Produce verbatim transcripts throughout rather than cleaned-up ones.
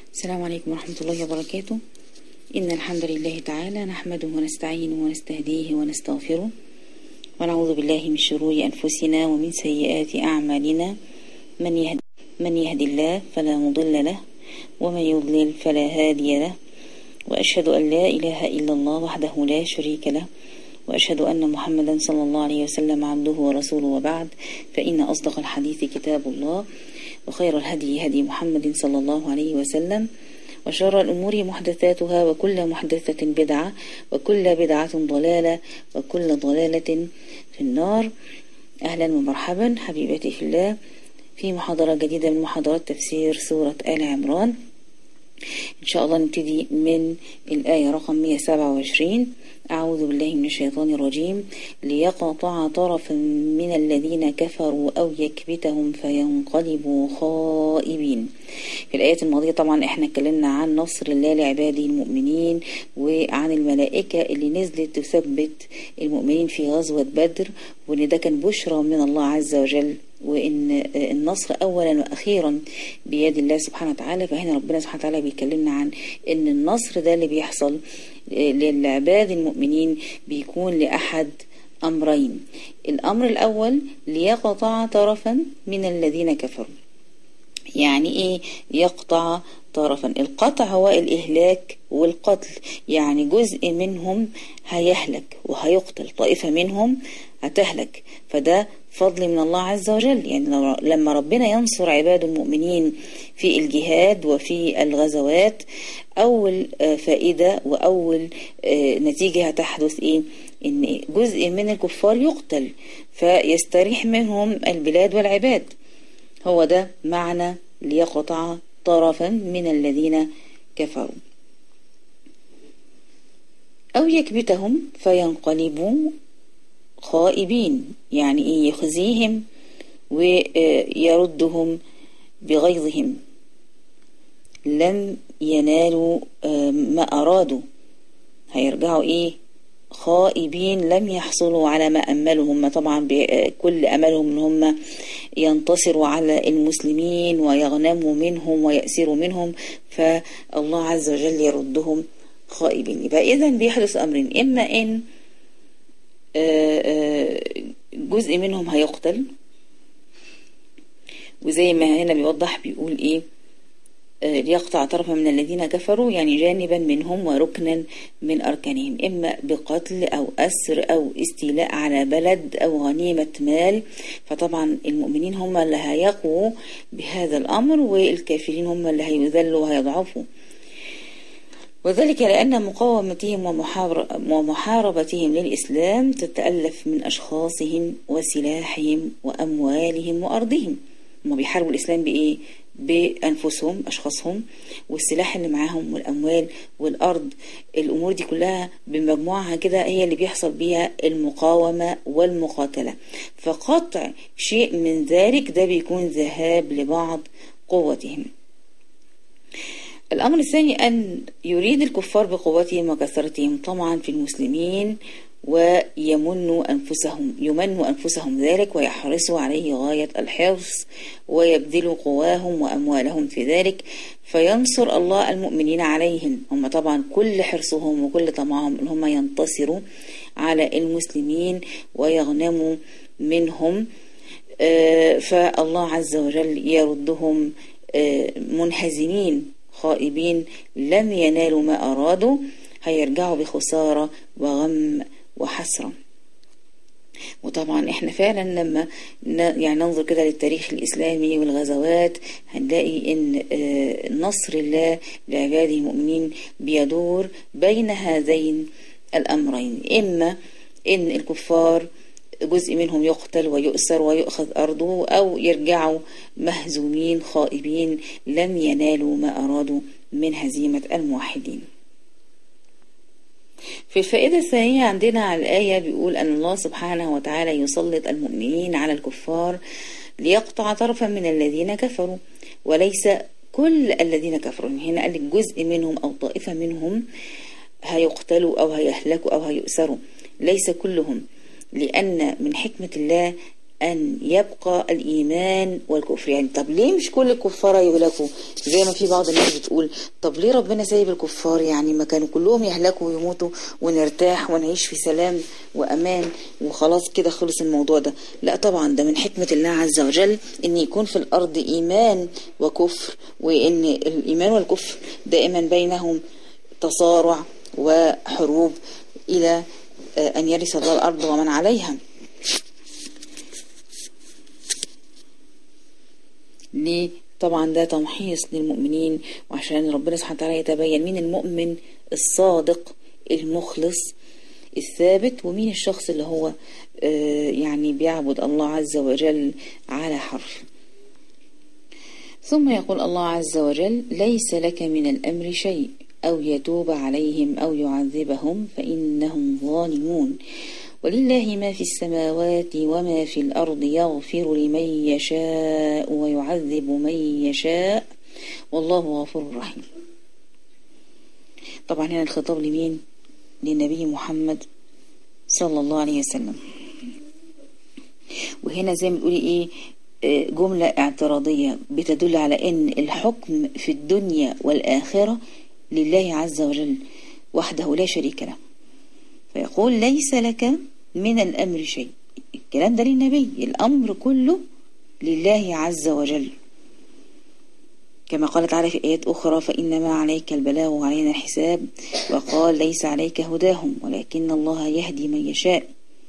السلام عليكم ورحمة الله وبركاته. إن الحمد لله تعالى نحمده ونستعينه ونستهديه ونستغفره ونعوذ بالله من شرور أنفسنا ومن سيئات أعمالنا. من يهد, من يهد الله فلا مضل له ومن يضلل فلا هادي له، وأشهد أن لا إله إلا الله وحده لا شريك له، وأشهد أن محمدا صلى الله عليه وسلم عبده ورسوله، وبعد، فإن أصدق الحديث كتاب الله، وخير الهدي هدي محمد صلى الله عليه وسلم، وشر الأمور محدثاتها، وكل محدثة بدعة، وكل بدعة ضلالة، وكل ضلالة في النار. أهلا ومرحبا حبيبتي في الله في محاضرة جديدة من محاضرات تفسير سورة آل عمران. إن شاء الله نبتدي من الآية رقم مئة وسبعة وعشرين. أعوذ بالله من الشيطان الرجيم. ليقطع طرفا من الذين كفروا أو يكبتهم فينقلبوا خائبين. في الآيات الماضية طبعا احنا اتكلمنا عن نصر الله لعباده المؤمنين، وعن الملائكة اللي نزلت تثبت المؤمنين في غزوة بدر، وان ده كان بشرى من الله عز وجل، وان النصر اولا واخيرا بيد الله سبحانه وتعالى. فهنا ربنا سبحانه وتعالى بيكلمنا عن ان النصر ده اللي بيحصل للعباد المؤمنين بيكون لأحد أمرين. الأمر الأول ليقطع طرفا من الذين كفروا. يعني إيه يقطع طرفا؟ القطع هو الإهلاك والقتل، يعني جزء منهم هيهلك وهيقتل، طائفة منهم هتهلك، فده فضل من الله عز وجل. يعني لما ربنا ينصر عباد المؤمنين في الجهاد وفي الغزوات، أول فائدة وأول نتيجة هتحدث إيه؟ إن جزء من الكفار يقتل فيستريح منهم البلاد والعباد. هو ده معنى ليقطع طرفا من الذين كفروا أو يكبتهم فينقلبوا خائبين. يعني إيه؟ يخزيهم ويردهم بغيظهم، لم ينالوا ما أرادوا، هيرجعوا إيه؟ خائبين، لم يحصلوا على ما أملوا هم. طبعا كل أملهم إن هم ينتصروا على المسلمين ويغنموا منهم ويأسروا منهم، فالله عز وجل يردهم خائبين. يبقى إذن بيحدث أمرين: إما إن جزء منهم هيقتل، وزي ما هنا بيوضح بيقول إيه؟ ليقطع طرفا من الذين كفروا، يعني جانبا منهم وركنا من أركانهم، إما بقتل أو أسر أو استيلاء على بلد أو غنيمة مال. فطبعا المؤمنين هم اللي هيقوا بهذا الأمر، والكافرين هم اللي هيذلوا وهيضعفوا. وذلك لأن مقاومتهم ومحاربتهم للإسلام تتألف من أشخاصهم وسلاحهم وأموالهم وأرضهم. هم بيحاربوا الإسلام بإيه؟ بأنفسهم، أشخاصهم، والسلاح اللي معاهم والأموال والأرض. الأمور دي كلها بمجموعها كده هي اللي بيحصل بيها المقاومة والمقاتلة. فقطع شيء من ذلك ده بيكون ذهاب لبعض قوتهم. الأمر الثاني أن يريد الكفار بقوتهم وكثرتهم طمعا في المسلمين، ويمنوا أنفسهم يمنوا أنفسهم ذلك ويحرصوا عليه غاية الحرص، ويبذلوا قواهم وأموالهم في ذلك، فينصر الله المؤمنين عليهم. هم طبعا كل حرصهم وكل طمعهم أن هم ينتصروا على المسلمين ويغنموا منهم، فالله عز وجل يردهم منهزمين خائبين، لم ينالوا ما أرادوا، هيرجعوا بخسارة وغم وحسرة. وطبعا احنا فعلا لما يعني ننظر كده للتاريخ الإسلامي والغزوات هنلاقي ان نصر الله لعباده المؤمنين بيدور بين هذين الأمرين: إما ان الكفار جزء منهم يقتل ويؤسر ويؤخذ أرضه، أو يرجعوا مهزومين خائبين لم ينالوا ما أرادوا من هزيمة الموحدين. في الفائدة الثانية عندنا على الآية بيقول أن الله سبحانه وتعالى يسلط المؤمنين على الكفار ليقطع طرفا من الذين كفروا، وليس كل الذين كفروا. هنا قال لك جزء منهم أو طائفة منهم هيقتلوا أو هيهلكوا أو هيؤسروا، ليس كلهم، لأن من حكمة الله أن يبقى الإيمان والكفر. يعني طب ليه مش كل الكفار يهلكوا زي ما في بعض الناس بتقول؟ طب ليه ربنا سايب الكفار؟ يعني ما كانوا كلهم يهلكوا ويموتوا ونرتاح ونعيش في سلام وأمان وخلاص كده خلص الموضوع ده. لا طبعا، ده من حكمة الله عز وجل أن يكون في الأرض إيمان وكفر، وأن الإيمان والكفر دائما بينهم تصارع وحروب إلى أن يرث الله الأرض ومن عليها. ليه؟ طبعا ده تمحيص للمؤمنين، وعشان ربنا سبحانه وتعالى يتبين مين المؤمن الصادق المخلص الثابت، ومين الشخص اللي هو يعني بيعبد الله عز وجل على حرف. ثم يقول الله عز وجل: ليس لك من الأمر شيء أو يتوب عليهم أو يعذبهم فإنهم ظالمون ولله ما في السماوات وما في الأرض يغفر لمن يشاء ويعذب من يشاء والله غفور رحيم. طبعا هنا الخطاب لمين؟ للنبي محمد صلى الله عليه وسلم. وهنا زي ما بتقولي ايه، جملة اعتراضية بتدل على ان الحكم في الدنيا والآخرة لله عز وجل وحده لا شريك له. فيقول: ليس لك من الأمر شيء. الكلام ده للنبي، الأمر كله لله عز وجل، كما قال تعالى في آيات أخرى: فإنما عليك البلاغ وعلينا الحساب، وقال: ليس عليك هداهم ولكن الله يهدي من يشاء.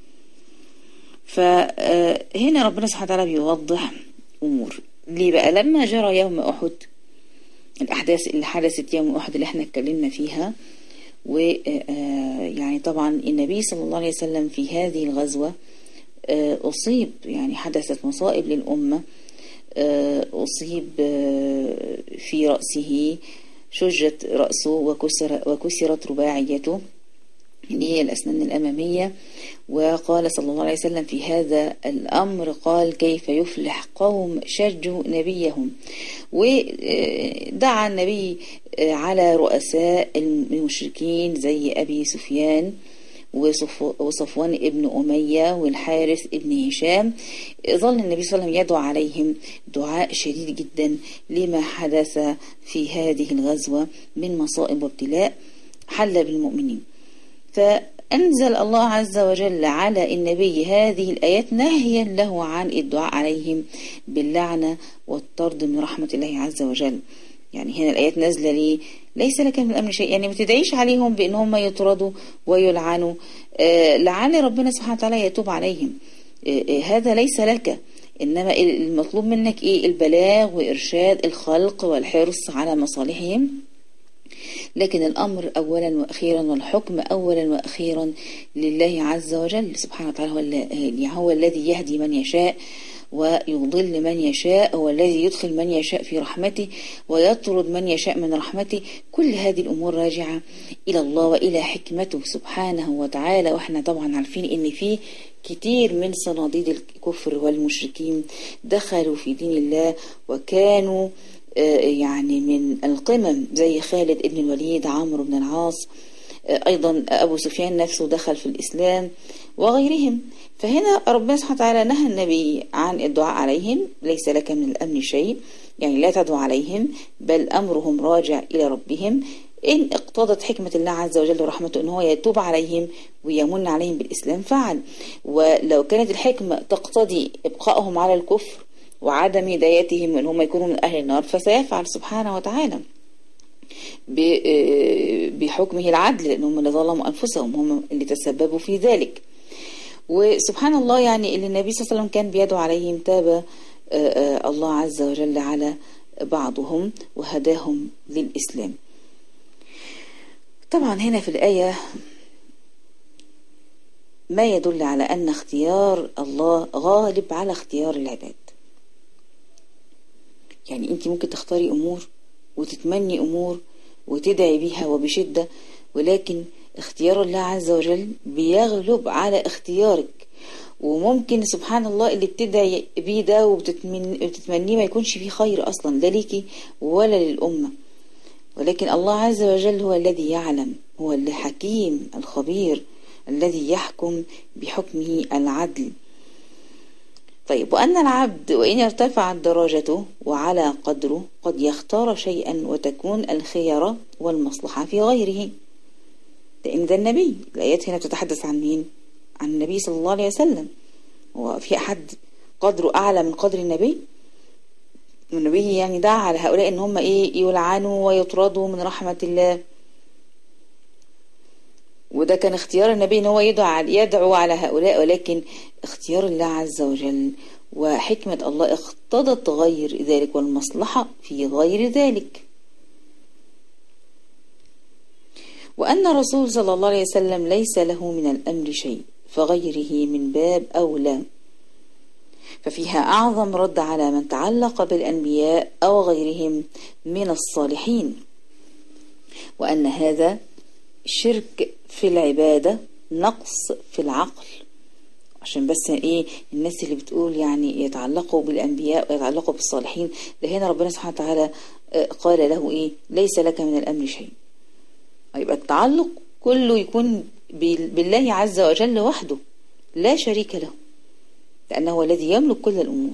فهنا ربنا سبحانه وتعالى بيوضح أمور. ليه بقى؟ لما جرى يوم أحد، الأحداث اللي حدثت يوم أحد اللي احنا اتكلمنا فيها، ويعني طبعا النبي صلى الله عليه وسلم في هذه الغزوة أصيب، يعني حدثت مصائب للأمة. أصيب في رأسه، شجت رأسه وكسر وكسرت رباعيته اللي هي الأسنان الأمامية. وقال صلى الله عليه وسلم في هذا الأمر، قال: كيف يفلح قوم شجوا نبيهم. ودعا النبي على رؤساء المشركين زي أبي سفيان وصفوان ابن أمية والحارث ابن هشام. ظل النبي صلى الله عليه وسلم يدعو عليهم دعاء شديد جدا لما حدث في هذه الغزوة من مصائب وابتلاء حل بالمؤمنين. فأنزل الله عز وجل على النبي هذه الآيات نهيا له عن الدعاء عليهم باللعنة والطرد من رحمة الله عز وجل. يعني هنا الآيات نازلة ليه؟ ليس لك من الأمر شيء، يعني ما تدعيش عليهم بأنهم يطردوا ويلعنوا. آه لعل ربنا سبحانه وتعالى يتوب عليهم. آه آه هذا ليس لك، إنما المطلوب منك إيه؟ البلاغ وإرشاد الخلق والحرص على مصالحهم. لكن الأمر أولا وأخيرا والحكم أولا وأخيرا لله عز وجل سبحانه وتعالى. هو الذي يهدي من يشاء ويضل من يشاء، هو الذي يدخل من يشاء في رحمته ويطرد من يشاء من رحمته. كل هذه الأمور راجعة إلى الله وإلى حكمته سبحانه وتعالى. وإحنا طبعا عارفين إن فيه كتير من صناديد الكفر والمشركين دخلوا في دين الله وكانوا يعني من القمم، زي خالد ابن الوليد، عمرو بن العاص، أيضا أبو سفيان نفسه دخل في الإسلام وغيرهم. فهنا ربنا سبحانه وتعالى نهى النبي عن الدعاء عليهم. ليس لك من الأمر شيء، يعني لا تدعو عليهم، بل أمرهم راجع إلى ربهم. إن اقتضت حكمة الله عز وجل ورحمته أنه هو يتوب عليهم ويمن عليهم بالإسلام فعل. ولو كانت الحكمة تقتضي إبقائهم على الكفر وعدم هدايتهم وأن هم يكونوا من أهل النار فسيفعل سبحانه وتعالى بحكمه العدل، لأنهم اللي ظلموا أنفسهم، هم اللي تسببوا في ذلك. وسبحان الله، يعني اللي النبي صلى الله عليه وسلم كان بيدعو عليهم تاب الله عز وجل على بعضهم وهداهم للإسلام. طبعا هنا في الآية ما يدل على أن اختيار الله غالب على اختيار العباد. يعني أنت ممكن تختاري أمور وتتمني أمور وتدعي بيها وبشدة، ولكن اختيار الله عز وجل بيغلب على اختيارك. وممكن سبحان الله اللي بتدعي بيه ده وبتتمنيه ما يكونش فيه خير أصلا لا ليكي ولا للأمة، ولكن الله عز وجل هو الذي يعلم، هو الحكيم الخبير الذي يحكم بحكمه العدل. طيب، وأن العبد وإن ارتفعت درجته وعلى قدره قد يختار شيئا وتكون الخيرة والمصلحة في غيره، لأن ده النبي. الآيات هنا تتحدث عن مين؟ عن النبي صلى الله عليه وسلم. هو في أحد قدره أعلى من قدر النبي؟ النبي يعني دعا على هؤلاء إن هم إيه؟ يلعنوا ويطردوا من رحمة الله، وده كان اختيار النبي ان هو يدعو يدعو على هؤلاء، ولكن اختيار الله عز وجل وحكمة الله اقتضت غير ذلك، والمصلحة في غير ذلك. وأن الرسول صلى الله عليه وسلم ليس له من الأمر شيء فغيره من باب أولى، ففيها أعظم رد على من تعلق بالأنبياء أو غيرهم من الصالحين، وأن هذا شرك في العبادة، نقص في العقل. عشان بس ايه الناس اللي بتقول يعني يتعلقوا بالأنبياء ويتعلقوا بالصالحين، ده هنا ربنا سبحانه وتعالى قال له ايه؟ ليس لك من الأمر شيء. يبقى التعلق كله يكون بالله عز وجل وحده لا شريك له، لأنه هو الذي يملك كل الأمور.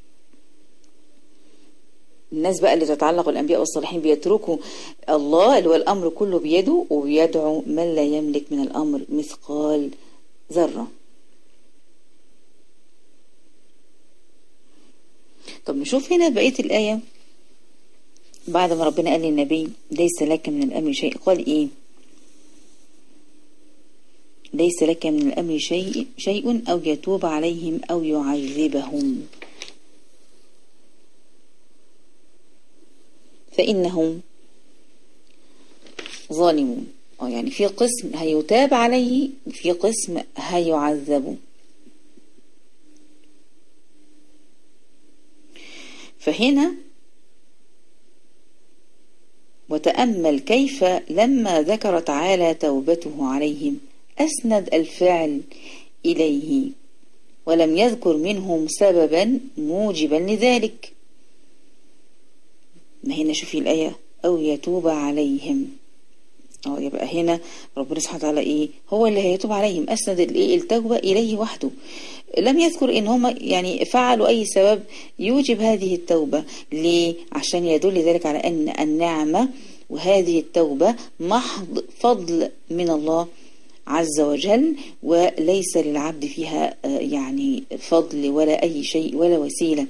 الناس بقى اللي تتعلق بالأنبياء والصالحين بيتركوا الله اللي هو الأمر كله بيده، وبيدعو من لا يملك من الأمر مثقال ذرة. طب نشوف هنا بقية الآية بعد ما ربنا قال للنبي ليس لك من الأمر شيء، قال إيه؟ ليس لك من الأمر شيء شيء أو يتوب عليهم أو يعذبهم فإنهم ظالمون. اه يعني في قسم هيتاب عليه، في قسم هيعذبوا. فهنا وتأمل كيف لما ذكر تعالى توبته عليهم أسند الفعل إليه ولم يذكر منهم سببا موجبا لذلك. ما هنا شوفي الآية أو يتوب عليهم، اه يبقى هنا ربنا سبحانه وتعالى ايه هو اللي هيتوب عليهم، أسند الايه التوبة إليه وحده، لم يذكر ان هم يعني فعلوا أي سبب يوجب هذه التوبة. ليه؟ عشان يدل ذلك على أن النعمة وهذه التوبة محض فضل من الله عز وجل، وليس للعبد فيها يعني فضل ولا أي شيء ولا وسيلة.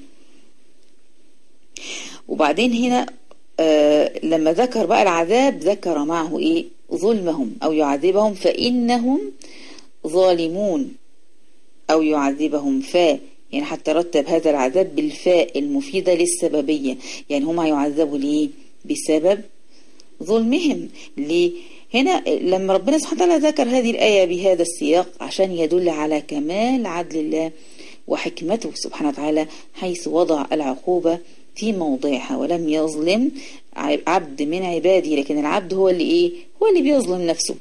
وبعدين هنا آه لما ذكر بقى العذاب ذكر معه ايه؟ ظلمهم أو يعذبهم فإنهم ظالمون أو يعذبهم فا، يعني حتى رتب هذا العذاب بالفاء المفيدة للسببية، يعني هم هيعذبوا ليه؟ بسبب ظلمهم. ليه؟ هنا لما ربنا سبحانه وتعالى ذكر هذه الآية بهذا السياق عشان يدل على كمال عدل الله وحكمته سبحانه وتعالى، حيث وضع العقوبة في موضعها ولم يظلم عبد من عباده، لكن العبد هو اللي ايه؟ هو اللي بيظلم نفسه.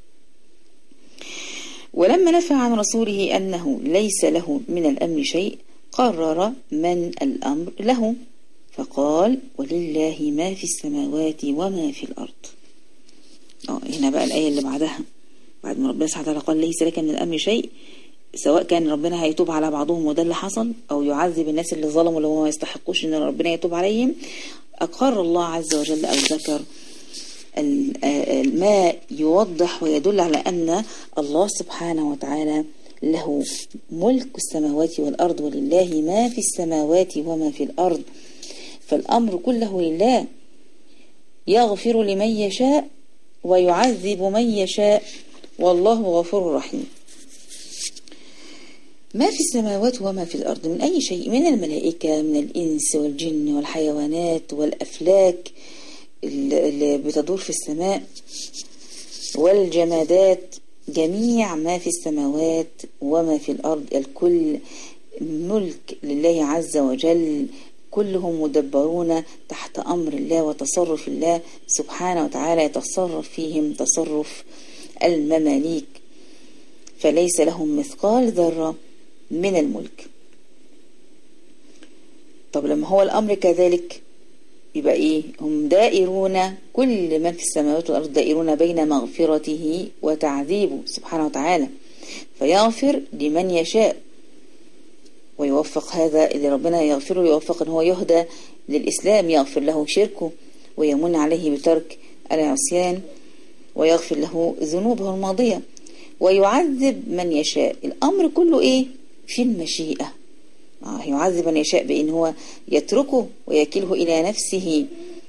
ولما نفى عن رسوله أنه ليس له من الأمر شيء قرر من الأمر له، فقال ولله ما في السماوات وما في الأرض. اه هنا بقى الآية اللي بعدها، بعد ما ربنا سبحانه وتعالى قال ليس لك من الأمر شيء، سواء كان ربنا هيتوب على بعضهم وده اللي حصل، أو يعذب الناس اللي ظلموا اللي هم ما يستحقوش إن ربنا يتوب عليهم، أقر الله عز وجل أو ذكر ما يوضح ويدل على أن الله سبحانه وتعالى له ملك السماوات والأرض، ولله ما في السماوات وما في الأرض، فالأمر كله لله، يغفر لمن يشاء ويعذب من يشاء والله غفور رحيم. ما في السماوات وما في الأرض من أي شيء، من الملائكة من الإنس والجن والحيوانات والأفلاك اللي بتدور في السماء والجمادات، جميع ما في السماوات وما في الأرض الكل ملك لله عز وجل، كلهم مدبرون تحت أمر الله وتصرف الله سبحانه وتعالى، يتصرف فيهم تصرف المماليك، فليس لهم مثقال ذرة من الملك. طب لما هو الأمر كذلك يبقى إيه؟ هم دائرون، كل من في السماوات والأرض دائرون بين مغفرته وتعذيبه سبحانه وتعالى، فيغفر لمن يشاء ويوفق هذا اللي ربنا يغفره، يوفق ان هو يهدى للإسلام، يغفر له شركه ويمن عليه بترك العصيان ويغفر له ذنوبه الماضية، ويعذب من يشاء. الأمر كله إيه؟ في المشيئة. آه يعذب من يشاء بأن هو يتركه ويكله إلى نفسه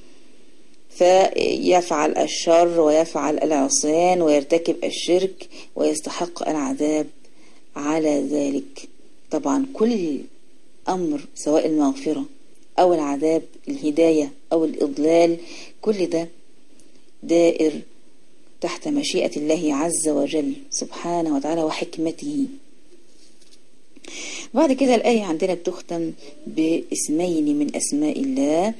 فيفعل الشر ويفعل العصيان ويرتكب الشرك ويستحق العذاب على ذلك. طبعا كل أمر سواء المغفرة أو العذاب، الهداية أو الإضلال، كل ده دائر تحت مشيئة الله عز وجل سبحانه وتعالى وحكمته. بعد كده الآية عندنا بتختم باسمين من أسماء الله،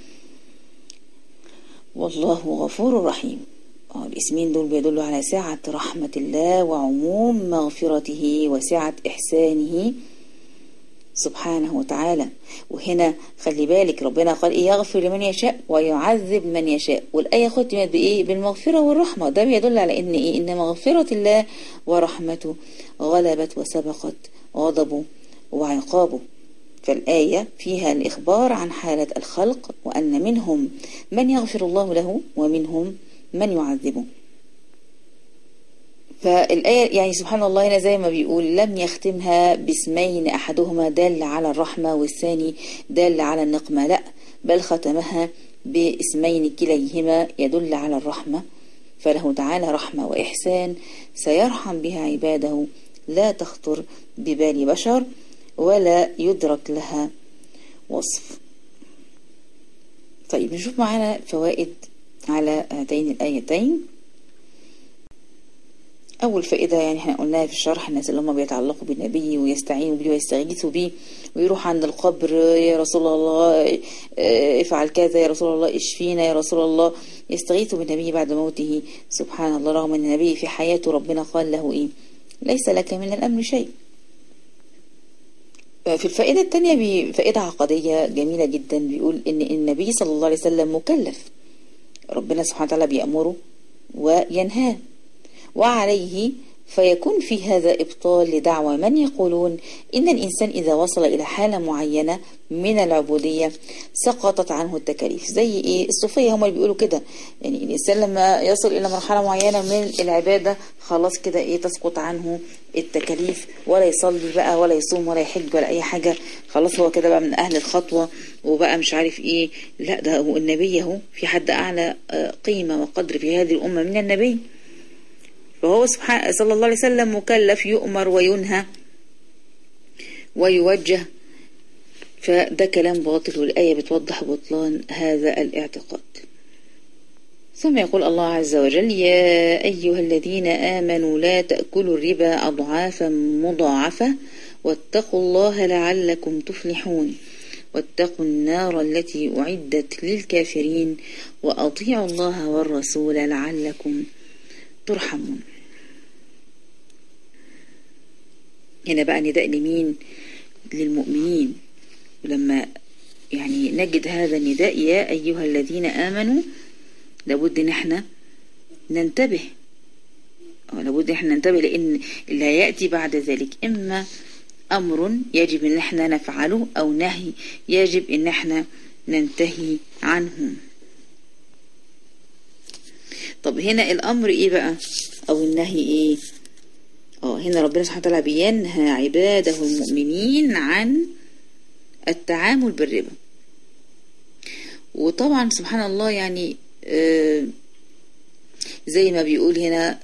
والله غفور رحيم. الاسمين دول بيدلوا على سعة رحمة الله وعموم مغفرته وسعة إحسانه سبحانه وتعالى. وهنا خلي بالك ربنا قال إيه؟ يغفر لمن يشاء ويعذب من يشاء، والآية ختمت بإيه؟ بالمغفرة والرحمة. ده بيدل على إن إيه؟ إن مغفرة الله ورحمته غلبت وسبقت غضبه وعقابه. فالآية فيها الإخبار عن حالة الخلق، وأن منهم من يغفر الله له ومنهم من يعذبه. فالآية يعني سبحان الله هنا زي ما بيقول لم يختمها باسمين أحدهما دال على الرحمة والثاني دال على النقمة، لا، بل ختمها باسمين كليهما يدل على الرحمة. فله تعالى رحمة وإحسان سيرحم بها عباده لا تخطر ببال بشر ولا يدرك لها وصف. طيب نشوف معنا فوائد على هاتين الآيتين. أول فائدة يعني احنا قلناها في الشرح، الناس اللي هم بيتعلقوا بالنبي ويستعينوا به ويستغيثوا به ويروح عند القبر، يا رسول الله افعل كذا، يا رسول الله اشفينا، يا رسول الله، يستغيثوا بالنبي بعد موته. سبحان الله، رغم ان النبي في حياته ربنا قال له ايه؟ ليس لك من الأمر شيء. في الفائدة الثانية فائدة عقدية جميلة جدا، بيقول ان النبي صلى الله عليه وسلم مكلف، ربنا سبحانه وتعالى بيأمره وينهاه، وعليه فيكون في هذا إبطال لدعوى من يقولون إن الإنسان إذا وصل إلى حالة معينة من العبودية سقطت عنه التكاليف. زي إيه؟ الصوفية هم اللي بيقولوا كده، يعني الإنسان لما يصل إلى مرحلة معينة من العبادة خلاص كده إيه؟ تسقط عنه التكاليف، ولا يصلي بقى ولا يصوم ولا يحج ولا أي حاجة، خلاص هو كده بقى من أهل الخطوة وبقى مش عارف إيه. لا، ده هو النبي اهو، في حد أعلى قيمة وقدر في هذه الأمة من النبي. فهو سبحانه صلى الله عليه وسلم مكلف، يؤمر وينهى ويوجه، فده كلام باطل، والآية بتوضح بطلان هذا الاعتقاد. ثم يقول الله عز وجل: يا أيها الذين آمنوا لا تأكلوا الربا أضعافا مضاعفة واتقوا الله لعلكم تفلحون واتقوا النار التي أعدت للكافرين وأطيعوا الله والرسول لعلكم ترحمون. هنا بقى نداء لمين؟ للمؤمنين. ولما يعني نجد هذا النداء يا أيها الذين آمنوا، لابد ان احنا ننتبه، أو لابد ان احنا ننتبه، لأن اللي هيأتي بعد ذلك إما أمر يجب ان احنا نفعله أو نهي يجب ان احنا ننتهي عنه. طب هنا الأمر إيه بقى أو النهي إيه؟ اه هنا ربنا سبحانه وتعالى بينهى عباده المؤمنين عن التعامل بالربا. وطبعا سبحان الله يعني آه زي ما بيقول هنا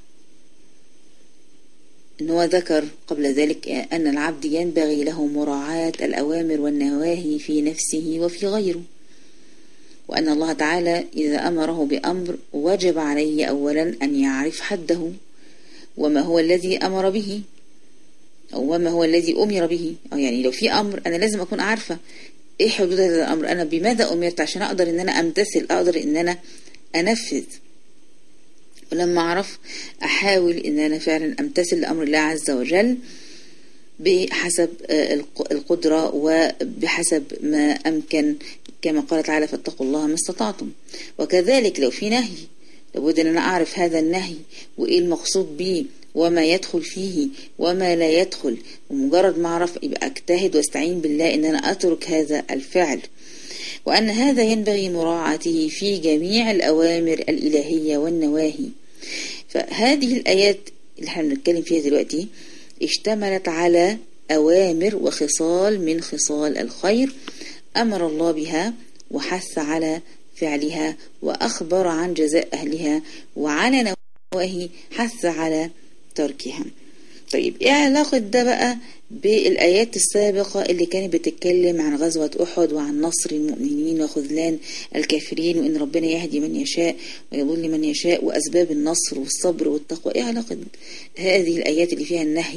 إن هو ذكر قبل ذلك أن العبد ينبغي له مراعاة الأوامر والنواهي في نفسه وفي غيره، وأن الله تعالى إذا أمره بأمر وجب عليه أولا أن يعرف حده وما هو الذي أمر به أو وما هو الذي أمر به. أو يعني لو في أمر أنا لازم أكون عارفة إيه حدود هذا الأمر، أنا بماذا أمرت عشان أقدر إن أنا أمتثل، أقدر إن أنا أنفذ. ولما أعرف أحاول إن أنا فعلا أمتثل لأمر الله عز وجل بحسب القدرة وبحسب ما أمكن، كما قال تعالى: فاتقوا الله ما استطعتم. وكذلك لو في نهي لابد أن أنا أعرف هذا النهي وإيه المقصود به وما يدخل فيه وما لا يدخل، ومجرد ما أعرف يبقى أجتهد واستعين بالله إن أنا أترك هذا الفعل، وأن هذا ينبغي مراعاته في جميع الأوامر الإلهية والنواهي. فهذه الآيات اللي احنا بنتكلم فيها دلوقتي اشتملت على أوامر وخصال من خصال الخير أمر الله بها وحث على فعلها وأخبر عن جزاء أهلها، وعلى نواهي حث على تركها. طيب ايه علاقة ده بقى بالآيات السابقة اللي كانت بتتكلم عن غزوة أحد وعن نصر المؤمنين وخذلان الكافرين وإن ربنا يهدي من يشاء ويضل من يشاء وأسباب النصر والصبر والتقوى؟ ايه علاقة هذه الآيات اللي فيها النهي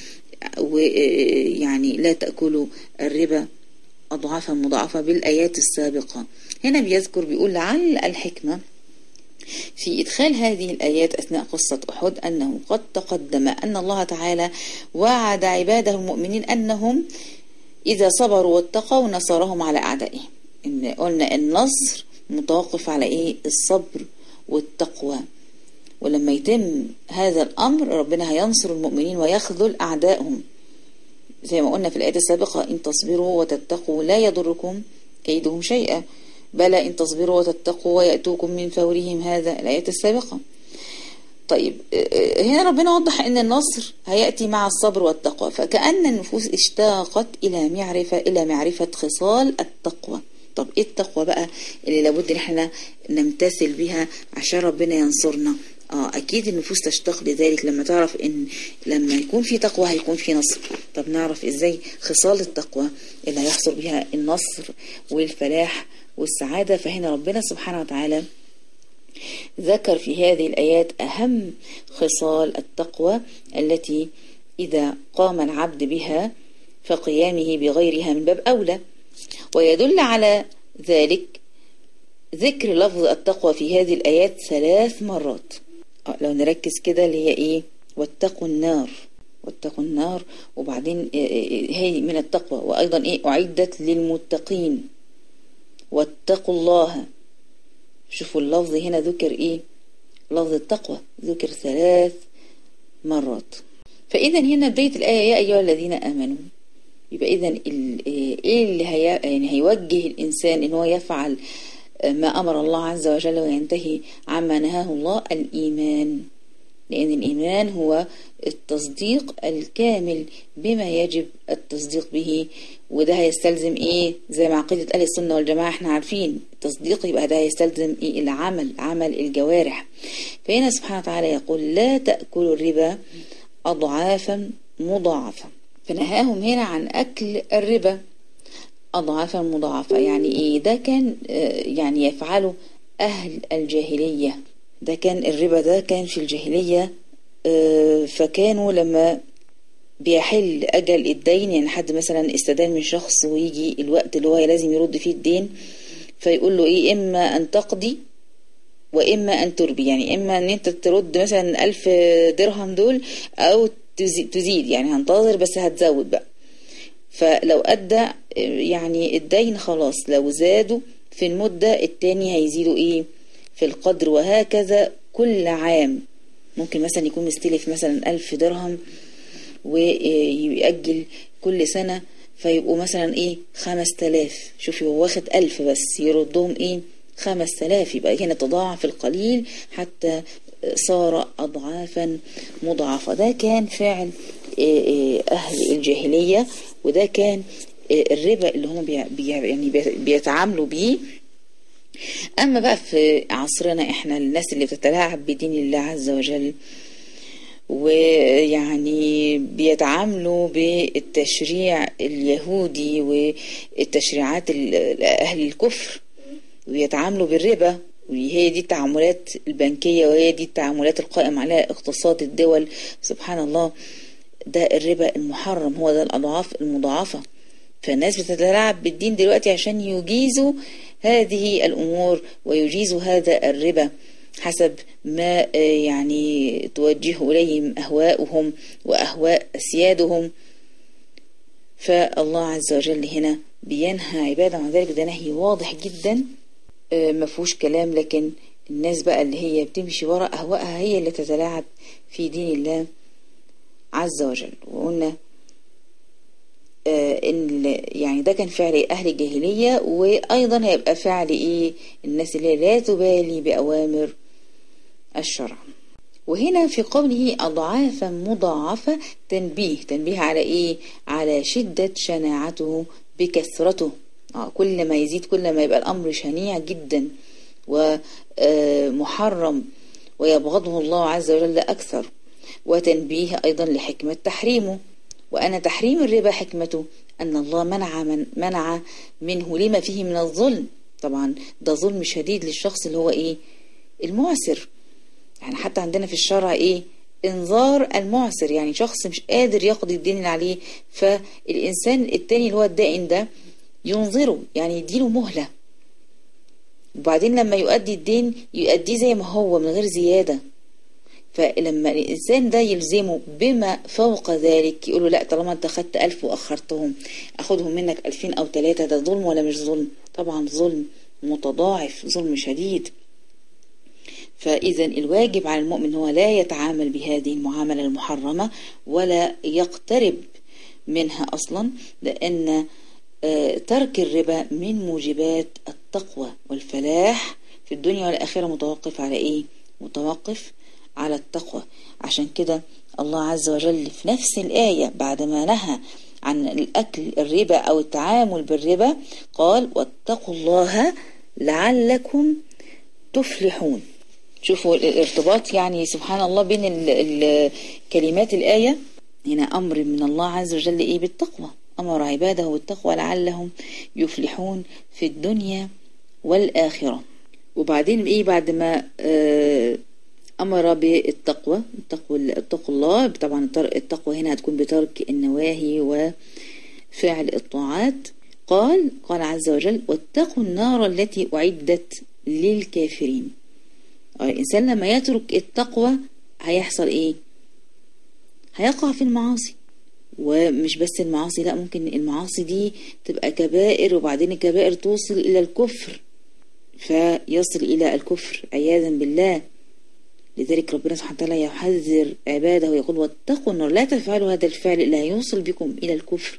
ويعني لا تأكلوا الربا أضعافا مضاعفة بالآيات السابقة؟ هنا بيذكر بيقول لعل الحكمة في إدخال هذه الآيات أثناء قصة أحد أنه قد تقدم أن الله تعالى وعد عباده المؤمنين أنهم إذا صبروا واتقوا نصرهم على أعدائهم. إن قلنا النصر متوقف على إيه؟ الصبر والتقوى، ولما يتم هذا الأمر ربنا هينصر المؤمنين ويخذل أعدائهم، زي ما قلنا في الآيات السابقة إن تصبروا وتتقوا لا يضركم كيدهم شيئا، بلى إن تصبروا وتتقوا ويأتوكم من فورهم، هذا الآيات السابقة. طيب هنا ربنا وضح أن النصر هيأتي مع الصبر والتقوى، فكأن النفوس اشتاقت إلى معرفة إلى معرفة خصال التقوى. طب إيه التقوى بقى اللي لابد إن احنا نمتثل بها عشان ربنا ينصرنا؟ آه أكيد النفوس تشتاق لذلك لما تعرف إن لما يكون في تقوى هيكون في نصر. طب نعرف إزاي خصال التقوى اللي هيحصل بها النصر والفلاح والسعادة؟ فهنا ربنا سبحانه وتعالى ذكر في هذه الآيات أهم خصال التقوى التي إذا قام العبد بها فقيامه بغيرها من باب أولى. ويدل على ذلك ذكر لفظ التقوى في هذه الآيات ثلاث مرات. لو نركز كده اللي هي إيه؟ واتقوا النار، واتقوا النار، وبعدين هي من التقوى، وأيضا إيه؟ أعدت للمتقين، واتقوا الله. شوفوا اللفظ هنا ذكر إيه؟ لفظ التقوى ذكر ثلاث مرات. فإذا هنا بداية الآية يا أيها الذين آمنوا، يبقى إذا إيه اللي هي يعني هيوجه الإنسان إن هو يفعل ما أمر الله عز وجل وينتهي عما نهاه الله؟ الإيمان، لأن الإيمان هو التصديق الكامل بما يجب التصديق به، وده هيستلزم إيه؟ زي ما عقيدة أهل السنة والجماعة احنا عارفين التصديق، يبقى ده هيستلزم إيه؟ العمل، عمل الجوارح. فهنا سبحانه وتعالى يقول لا تأكلوا الربا أضعافا مضاعفة، فنهاهم هنا عن أكل الربا أضعافا مضاعفة. يعني إيه؟ ده كان يعني يفعله أهل الجاهلية، ده كان الربا ده كان في الجاهلية، فكانوا لما بيحل أجل الدين، يعني حد مثلا استدان من شخص ويجي الوقت اللي هو لازم يرد فيه الدين، فيقول له إيه؟ إما أن تقضي وإما أن تربي، يعني إما أن أنت ترد مثلا ألف درهم دول أو تزيد، يعني هنتظر بس هتزود بقى. فلو أدى يعني الدين خلاص، لو زادوا في المدة التاني هيزيدوا إيه؟ في القدر، وهكذا كل عام. ممكن مثلا يكون مستلف مثلا ألف درهم ويأجل كل سنة فيبقوا مثلا إيه؟ خمس تلاف. شوفي هو واخد ألف بس يردهم إيه؟ خمس تلاف. يبقى هنا تضاعف القليل حتى صار أضعافا مضاعفة. ده كان فعل أهل الجاهلية، وده كان الربا اللي هم بي يعني بيتعاملوا بيه. أما بقى في عصرنا إحنا الناس اللي بتتلاعب بدين الله عز وجل ويعني بيتعاملوا بالتشريع اليهودي والتشريعات أهل الكفر، ويتعاملوا بالربا، وهي دي التعاملات البنكية وهي دي التعاملات القائمة على اقتصاد الدول. سبحان الله، ده الربا المحرم، هو ده الأضعاف المضاعفة. فالناس بتتلاعب بالدين دلوقتي عشان يجيزوا هذه الأمور ويجيزوا هذا الربا حسب ما يعني توجه إليهم أهواؤهم وأهواء أسيادهم. فالله عز وجل هنا بينهى عباده عن ذلك، ده نهي واضح جدا ما فيهوش كلام. لكن الناس بقى اللي هي بتمشي وراء أهوائها هي اللي تتلاعب في دين الله عز وجل. وقلنا آه ان يعني ده كان فعل اهل الجاهلية، وايضا هيبقى فعل ايه الناس اللي لا تبالي باوامر الشرع. وهنا في قوله اضعافا مضاعفة تنبيه تنبيه على ايه؟ على شدة شناعته بكثرته. آه كل ما يزيد كل ما يبقى الامر شنيع جدا ومحرم ويبغضه الله عز وجل اكثر. وتنبيه ايضا لحكمة تحريمه، وأن تحريم الربا حكمته أن الله منع من منع منه لما فيه من الظلم. طبعا ده ظلم شديد للشخص اللي هو إيه؟ المعسر. يعني حتى عندنا في الشرع إيه؟ انذار المعسر، يعني شخص مش قادر يقضي الدين اللي عليه، فالإنسان التاني اللي هو الدائن ده ينظره، يعني يديله مهلة، وبعدين لما يؤدي الدين يؤديه زي ما هو من غير زيادة. فلما الإنسان ده يلزمه بما فوق ذلك، يقوله لا طالما انت خدت ألف وأخرتهم أخدهم منك ألفين أو ثلاثة، ده ظلم ولا مش ظلم؟ طبعا ظلم متضاعف، ظلم شديد. فإذا الواجب على المؤمن هو لا يتعامل بهذه المعاملة المحرمة ولا يقترب منها أصلا، لأن ترك الربا من موجبات التقوى والفلاح في الدنيا والآخرة متوقف على إيه؟ متوقف على التقوى. عشان كده الله عز وجل في نفس الآية بعدما نهى عن الأكل الربا أو التعامل بالربا قال واتقوا الله لعلكم تفلحون. شوفوا الارتباط يعني سبحان الله بين الكلمات الآية. هنا أمر من الله عز وجل إيه؟ بالتقوى، أمر عباده بالتقوى لعلهم يفلحون في الدنيا والآخرة. وبعدين إيه بعد ما آه أمر بالتقوى التقوى اتقوا الله، طبعا التقوى هنا هتكون بترك النواهي وفعل الطاعات. قال قال عز وجل واتقوا النار التي أعدت للكافرين. الإنسان لما يترك التقوى هيحصل إيه؟ هيقع في المعاصي، ومش بس المعاصي، لا ممكن المعاصي دي تبقى كبائر، وبعدين الكبائر توصل إلى الكفر فيصل إلى الكفر عياذا بالله. لذلك ربنا سبحانه وتعالى يحذر عباده ويقول واتقوا النار، لا تفعلوا هذا الفعل اللي هيوصل بكم إلى الكفر،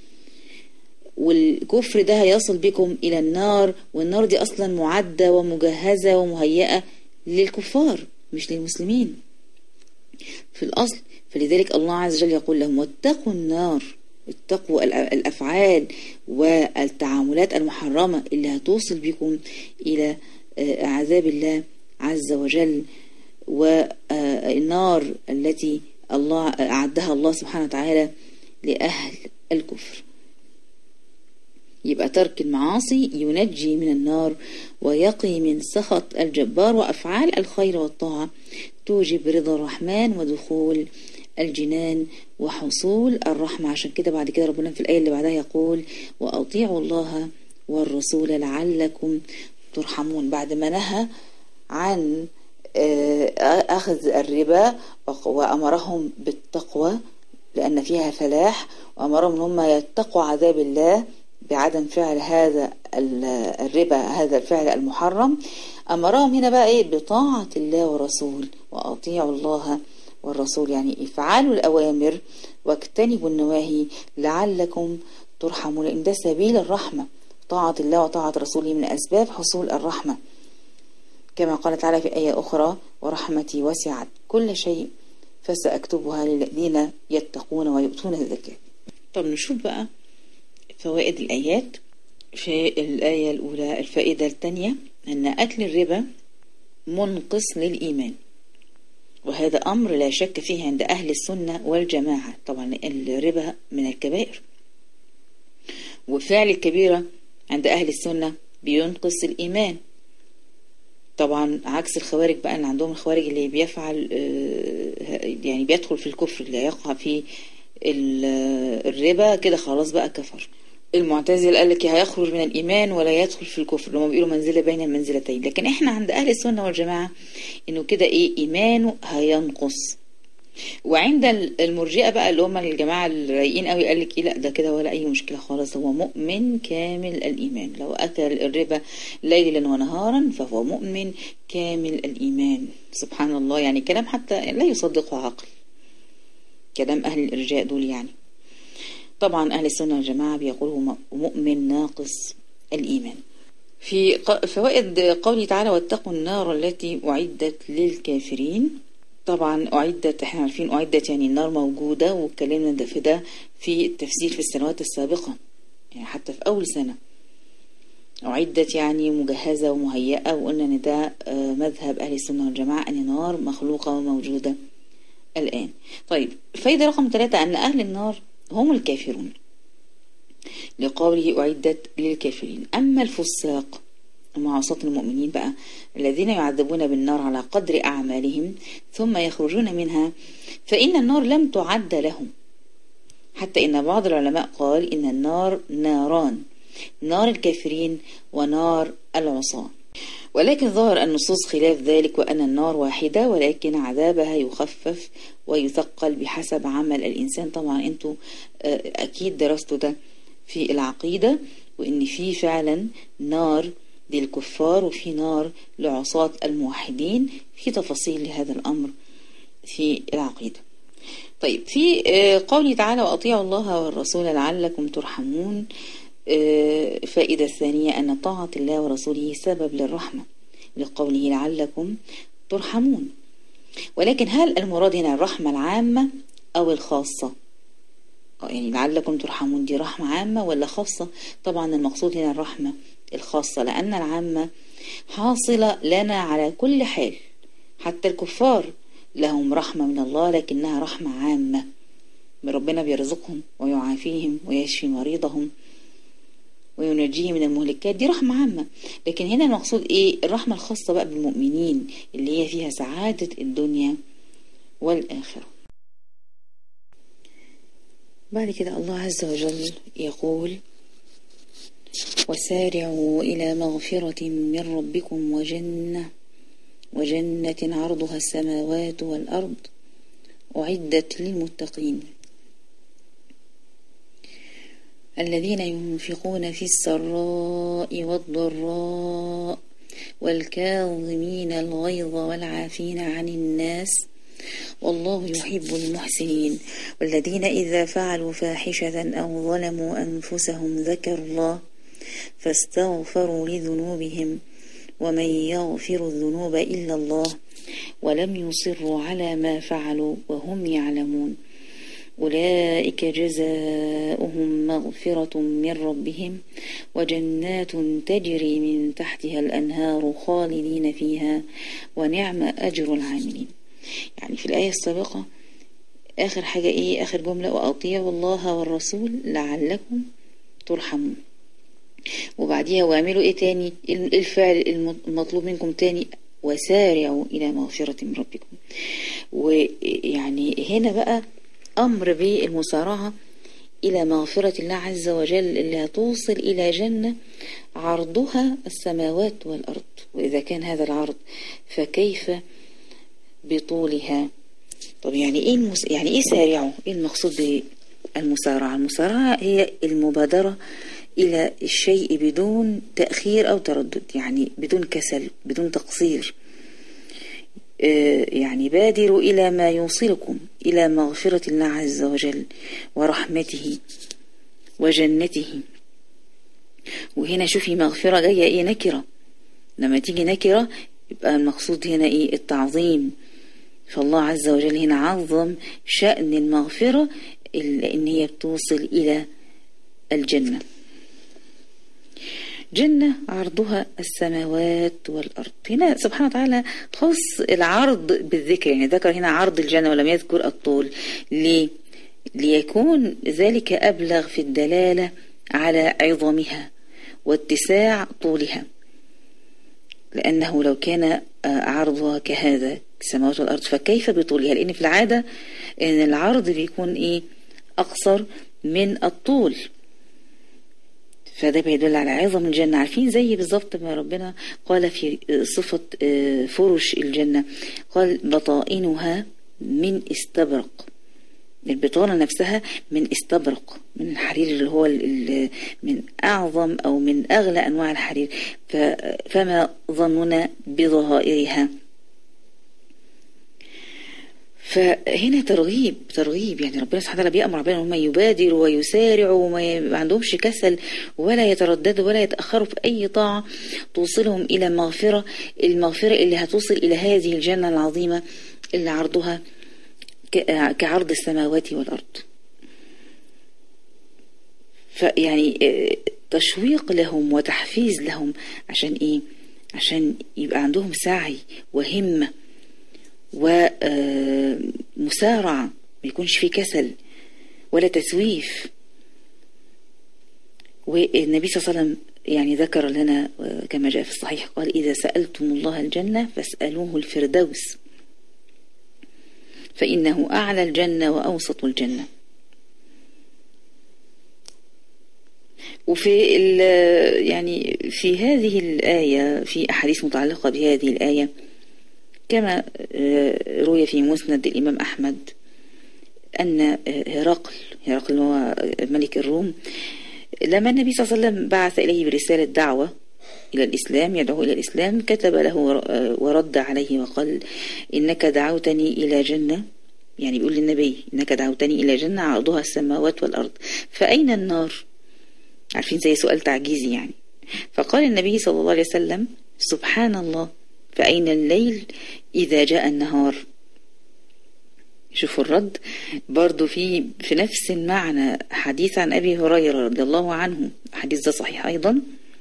والكفر ده هيصل بكم إلى النار، والنار دي أصلا معدة ومجهزة ومهيئة للكفار مش للمسلمين في الأصل. فلذلك الله عز وجل يقول لهم واتقوا النار، اتقوا الأفعال والتعاملات المحرمة اللي هتوصل بكم إلى عذاب الله عز وجل، والنار التي الله أعدها الله سبحانه وتعالى لأهل الكفر. يبقى ترك المعاصي ينجي من النار ويقي من سخط الجبار، وأفعال الخير والطاعة توجب رضا الرحمن ودخول الجنان وحصول الرحمة. عشان كده بعد كده ربنا في الآية اللي بعدها يقول وأطيعوا الله والرسول لعلكم ترحمون. بعد ما نهى عن أخذ الربا وأمرهم بالتقوى لأن فيها فلاح، وأمرهم أن هم يتقوا عذاب الله بعدم فعل هذا الربا هذا الفعل المحرم، أمرهم هنا بقى إيه؟ بطاعة الله ورسول. وأطيعوا الله والرسول يعني افعلوا الأوامر واجتنبوا النواهي لعلكم ترحمون، لأن ده سبيل الرحمة. طاعة الله وطاعة رسوله من أسباب حصول الرحمة، كما قال تعالى في آية أخرى ورحمتي وسعت كل شيء فسأكتبها للذين يتقون ويؤتون الزكاة. طب نشوف بقى فوائد الآيات. في الآية الأولى الفائدة الثانية أن أكل الربا منقص للإيمان، وهذا أمر لا شك فيه عند أهل السنة والجماعة. طبعا الربا من الكبائر، وفعل الكبيرة عند أهل السنة بينقص الإيمان. طبعا عكس الخوارج بقى، اللي عندهم الخوارج اللي بيفعل يعني بيدخل في الكفر، اللي يقع في الربا كده خلاص بقى كفر. المعتزلة قال لك هيخرج من الإيمان ولا يدخل في الكفر، اللي هم بيقولوا منزلة بين المنزلتين. لكن احنا عند أهل السنة والجماعة إنه كده إيه إيمانه هينقص. وعند المرجئة بقى اللي هم الجماعة الرايقين قوي قال لك إيه لا ده كده ولا أي مشكلة خالص، هو مؤمن كامل الإيمان، لو أكل الربا ليلا ونهارا فهو مؤمن كامل الإيمان. سبحان الله، يعني كلام حتى لا يصدقه عقل. كلام أهل الإرجاء دول يعني. طبعا أهل السنة والجماعة بيقولوا مؤمن ناقص الإيمان. في فوائد قوله تعالى واتقوا النار التي أعدت للكافرين. طبعا أعدت، احنا عارفين أعدت يعني النار موجودة، واتكلمنا ده في ده في التفسير في السنوات السابقة، يعني حتى في أول سنة أعدت يعني مجهزة ومهيئة، وقلنا إن ده مذهب أهل السنة والجماعة أن النار مخلوقة وموجودة الآن. طيب الفائدة رقم ثلاثة أن أهل النار هم الكافرون لقوله أعدت للكافرين. أما الفساق وعصاة المؤمنين بقى الذين يعذبون بالنار على قدر أعمالهم ثم يخرجون منها فإن النار لم تعد لهم، حتى إن بعض العلماء قال إن النار ناران، نار الكافرين ونار العصاة، ولكن ظهر النصوص خلاف ذلك، وأن النار واحدة ولكن عذابها يخفف ويثقل بحسب عمل الإنسان. طبعا أنتوا أكيد درستوا ده في العقيدة، وإن في فعلا نار للكفار وفي نار لعصاة الموحدين، في تفاصيل لهذا الأمر في العقيدة. طيب في قوله تعالى وأطيعوا الله والرسول لعلكم ترحمون. الفائدة الثانية أن طاعة الله ورسوله سبب للرحمة لقوله لعلكم ترحمون. ولكن هل المراد هنا الرحمة العامة أو الخاصة؟ يعني لعلكم ترحمون دي رحمة عامة ولا خاصة؟ طبعا المقصود هنا الرحمة الخاصة، لأن العامة حاصلة لنا على كل حال، حتى الكفار لهم رحمة من الله لكنها رحمة عامة، ربنا بيرزقهم ويعافيهم ويشفي مريضهم وينجيه من المهلكات، دي رحمة عامة. لكن هنا المقصود ايه؟ الرحمة الخاصة بقى بالمؤمنين اللي هي فيها سعادة الدنيا والآخرة. بعد كده الله عز وجل يقول وسارعوا إلى مغفرة من ربكم وجنة وجنة عرضها السماوات والأرض أعدت للمتقين الذين ينفقون في السراء والضراء والكاظمين الغيظ والعافين عن الناس والله يحب المحسنين والذين إذا فعلوا فاحشة أو ظلموا أنفسهم ذكروا الله فاستغفروا لذنوبهم ومن يغفر الذنوب إلا الله ولم يصروا على ما فعلوا وهم يعلمون أولئك جزاؤهم مغفرة من ربهم وجنات تجري من تحتها الأنهار خالدين فيها ونعم أجر العاملين. يعني في الآية السابقة آخر حاجة إيه؟ آخر جملة وأطيعوا الله والرسول لعلكم ترحمون، وبعديها واعملوا إيه تاني؟ الفعل المطلوب منكم تاني وسارعوا إلى مغفرة من ربكم. ويعني هنا بقى أمر بالمسارعة إلى مغفرة الله عز وجل اللي هتوصل إلى جنة عرضها السماوات والأرض، وإذا كان هذا العرض فكيف بطولها؟ طب يعني إيه المس... يعني إيه سارعوا؟ إيه المقصود بالمسارعة؟ المسارعة هي المبادرة إلى الشيء بدون تأخير أو تردد، يعني بدون كسل بدون تقصير. يعني بادروا إلى ما يوصلكم إلى مغفرة الله عز وجل ورحمته وجنته. وهنا شوفي مغفرة جاية إيه؟ نكرة. لما تيجي نكرة يبقى المقصود هنا إيه؟ التعظيم. فالله عز وجل هنا عظم شأن المغفرة إن هي بتوصل إلى الجنة. جنة عرضها السماوات والأرض. هنا سبحانه وتعالى خص العرض بالذكر، يعني ذكر هنا عرض الجنة ولم يذكر الطول. ليه؟ ليكون ذلك أبلغ في الدلالة على عظمها واتساع طولها، لأنه لو كان عرضها كهذا السماوات والأرض فكيف بطولها؟ لأن في العادة إن العرض بيكون إيه؟ أقصر من الطول، فده بيدل على عظم الجنة. عارفين زي بالظبط ما ربنا قال في صفة فرش الجنة، قال بطائنها من استبرق، البطانة نفسها من استبرق، من الحرير اللي هو من أعظم أو من أغلى أنواع الحرير. فما ظننا بظهائرها؟ فهنا ترغيب ترغيب يعني ربنا سبحانه وتعالى بيأمر بينهم هم يبادروا ويسارعوا وما عندهمش كسل ولا يترددوا ولا يتأخروا في أي طاعة توصلهم إلى مغفرة، المغفرة اللي هتوصل إلى هذه الجنة العظيمة اللي عرضها كعرض السماوات والأرض. فيعني تشويق لهم وتحفيز لهم عشان إيه؟ عشان يبقى عندهم سعي وهمة ومسارعة، ما يكونش في كسل ولا تسويف. والنبي صلى الله عليه وسلم يعني ذكر لنا كما جاء في الصحيح قال: إذا سألتم الله الجنة فاسألوه الفردوس فإنه أعلى الجنة وأوسط الجنة. وفي يعني في هذه الآية في أحاديث متعلقة بهذه الآية كما روي في مسند الإمام أحمد أن هرقل هرقل هو ملك الروم لما النبي صلى الله عليه وسلم بعث إليه برسالة دعوة إلى الإسلام يدعو إلى الإسلام كتب له ورد عليه وقال: إنك دعوتني إلى جنة، يعني بيقول للنبي: إنك دعوتني إلى جنة عرضها السماوات والأرض فأين النار؟ عارفين زي سؤال تعجيزي يعني. فقال النبي صلى الله عليه وسلم: سبحان الله، فأين الليل إذا جاء النهار؟ شوفوا الرد برضو في في نفس المعنى حديث عن أبي هريرة رضي الله عنه، حديث ده صحيح أيضا.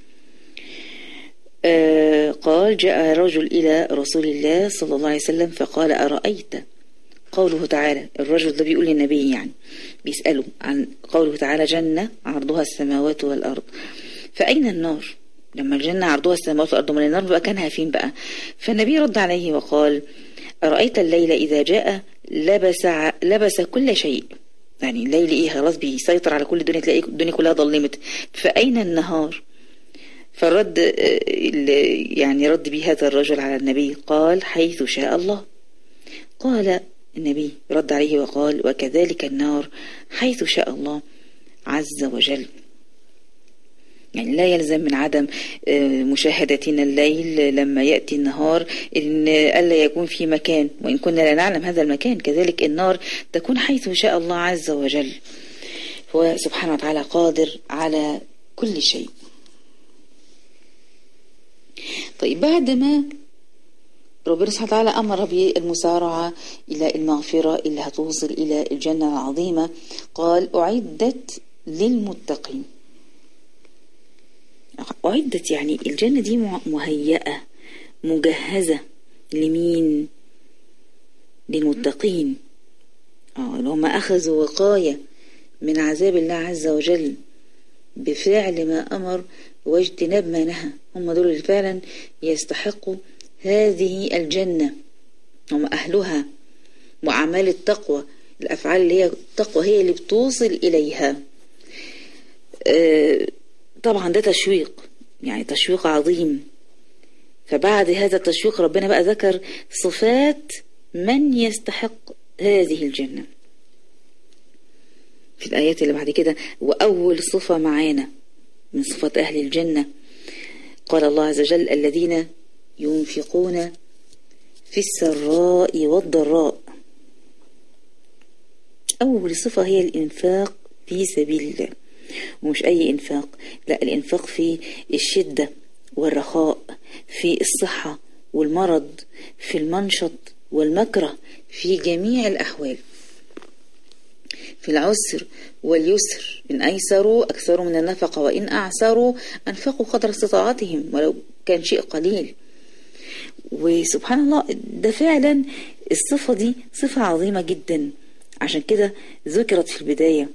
آه قال: جاء رجل إلى رسول الله صلى الله عليه وسلم فقال: أرأيت قوله تعالى، الرجل ده بيقول للنبي يعني بيسأله عن قوله تعالى: جنة عرضها السماوات والأرض فأين النار؟ لما الجنة عرضها السماوات والأرض من النار بقى كانها فين بقى؟ فالنبي رد عليه وقال: أرأيت الليل إذا جاء لبس لبس كل شيء، يعني الليل إيه خلاص بيسيطر على كل الدنيا، تلاقي الدنيا كلها ظلمت، فأين النهار؟ فالرد يعني رد به هذا الرجل على النبي قال: حيث شاء الله. قال النبي رد عليه وقال: وكذلك النار حيث شاء الله عز وجل. يعني لا يلزم من عدم مشاهدتنا الليل لما يأتي النهار إن ألا يكون في مكان، وإن كنا لا نعلم هذا المكان، كذلك النار تكون حيث شاء الله عز وجل. هو سبحانه وتعالى قادر على كل شيء. طيب بعدما ربنا سبحانه وتعالى أمر بالمسارعة إلى المغفرة اللي هتوصل إلى الجنة العظيمة، قال: أعدت للمتقين. أعدت يعني الجنة دي مهيئة مجهزة لمين؟ للمتقين، آه اللي هم أخذوا وقاية من عذاب الله عز وجل بفعل ما أمر واجتناب ما نهى. هم دول اللي فعلا يستحقوا هذه الجنة، هم أهلها. وأعمال التقوى، الأفعال اللي هي التقوى هي اللي بتوصل إليها. آه طبعا ده تشويق، يعني تشويق عظيم. فبعد هذا التشويق ربنا بقى ذكر صفات من يستحق هذه الجنة في الآيات اللي بعد كده. وأول صفة معانا من صفات أهل الجنة قال الله عز وجل: الذين ينفقون في السراء والضراء. أول صفة هي الإنفاق في سبيل الله، ومش أي إنفاق، لا، الإنفاق في الشدة والرخاء، في الصحة والمرض، في المنشط والمكره، في جميع الأحوال، في العسر واليسر. إن أيسروا أكثروا من النفقة، وإن أعسروا أنفقوا قدر استطاعتهم ولو كان شيء قليل. وسبحان الله ده فعلا الصفة دي صفة عظيمة جدا، عشان كده ذكرت في البداية.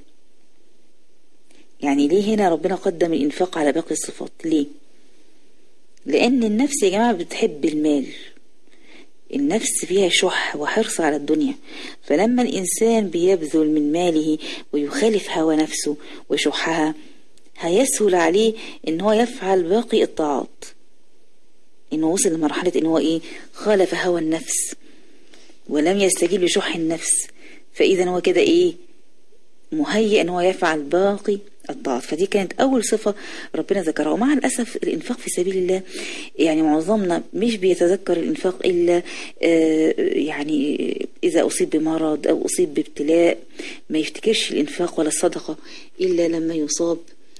يعني ليه هنا ربنا قدم الإنفاق على باقي الصفات؟ ليه؟ لأن النفس يا جماعة بتحب المال، النفس فيها شح وحرص على الدنيا. فلما الإنسان بيبذل من ماله ويخالف هوى نفسه وشحها، هيسهل عليه إن هو يفعل باقي الطاعات، إنه وصل لمرحلة إن هو إيه؟ خالف هوى النفس ولم يستجيب لشح النفس. فإذا هو كده إيه؟ مهيئ إن هو يفعل باقي الطاعات. فدي كانت أول صفة ربنا ذكرها. ومع الأسف الإنفاق في سبيل الله يعني معظمنا مش بيتذكر الإنفاق إلا يعني إذا أصيب بمرض أو أصيب بابتلاء، ما يفتكرش الإنفاق ولا الصدقة إلا لما يصاب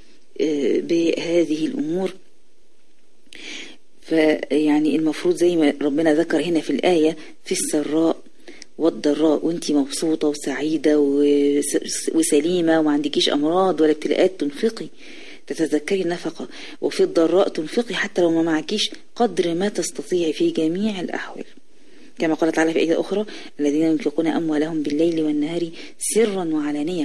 بهذه الأمور. فيعني المفروض زي ما ربنا ذكر هنا في الآية في السراء والضراء وانتي مبسوطة وسعيدة وسليمة وما عندكيش أمراض ولا ابتلاءات تنفقي، تتذكري النفقة. وفي الضراء تنفقي حتى لو ما معكيش قدر ما تستطيعي في جميع الأحوال، كما قال تعالى في آية أخرى الذين ينفقون أموالهم بالليل والنهار سرا وعلانية.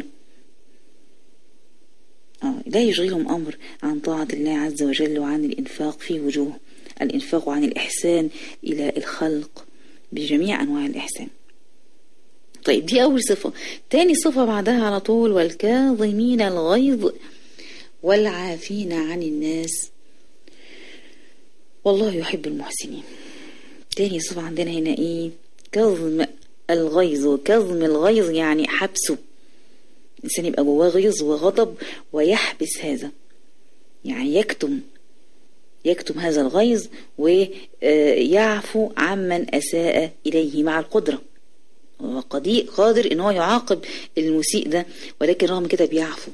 آه لا يشغلهم أمر عن طاعة الله عز وجل وعن الإنفاق في وجوه الإنفاق وعن الإحسان إلى الخلق بجميع أنواع الإحسان. طيب دي أول صفة. تاني صفة بعدها على طول والكاظمين الغيظ والعافين عن الناس والله يحب المحسنين. تاني صفة عندنا هنا إيه؟ كظم الغيظ. كظم الغيظ يعني حبسه، الإنسان يبقى جواه غيظ وغضب ويحبس هذا، يعني يكتم يكتم هذا الغيظ ويعفو عمن أساء إليه مع القدرة. هو قادر إن هو يعاقب المسيء ده، ولكن رغم كده بيعفو.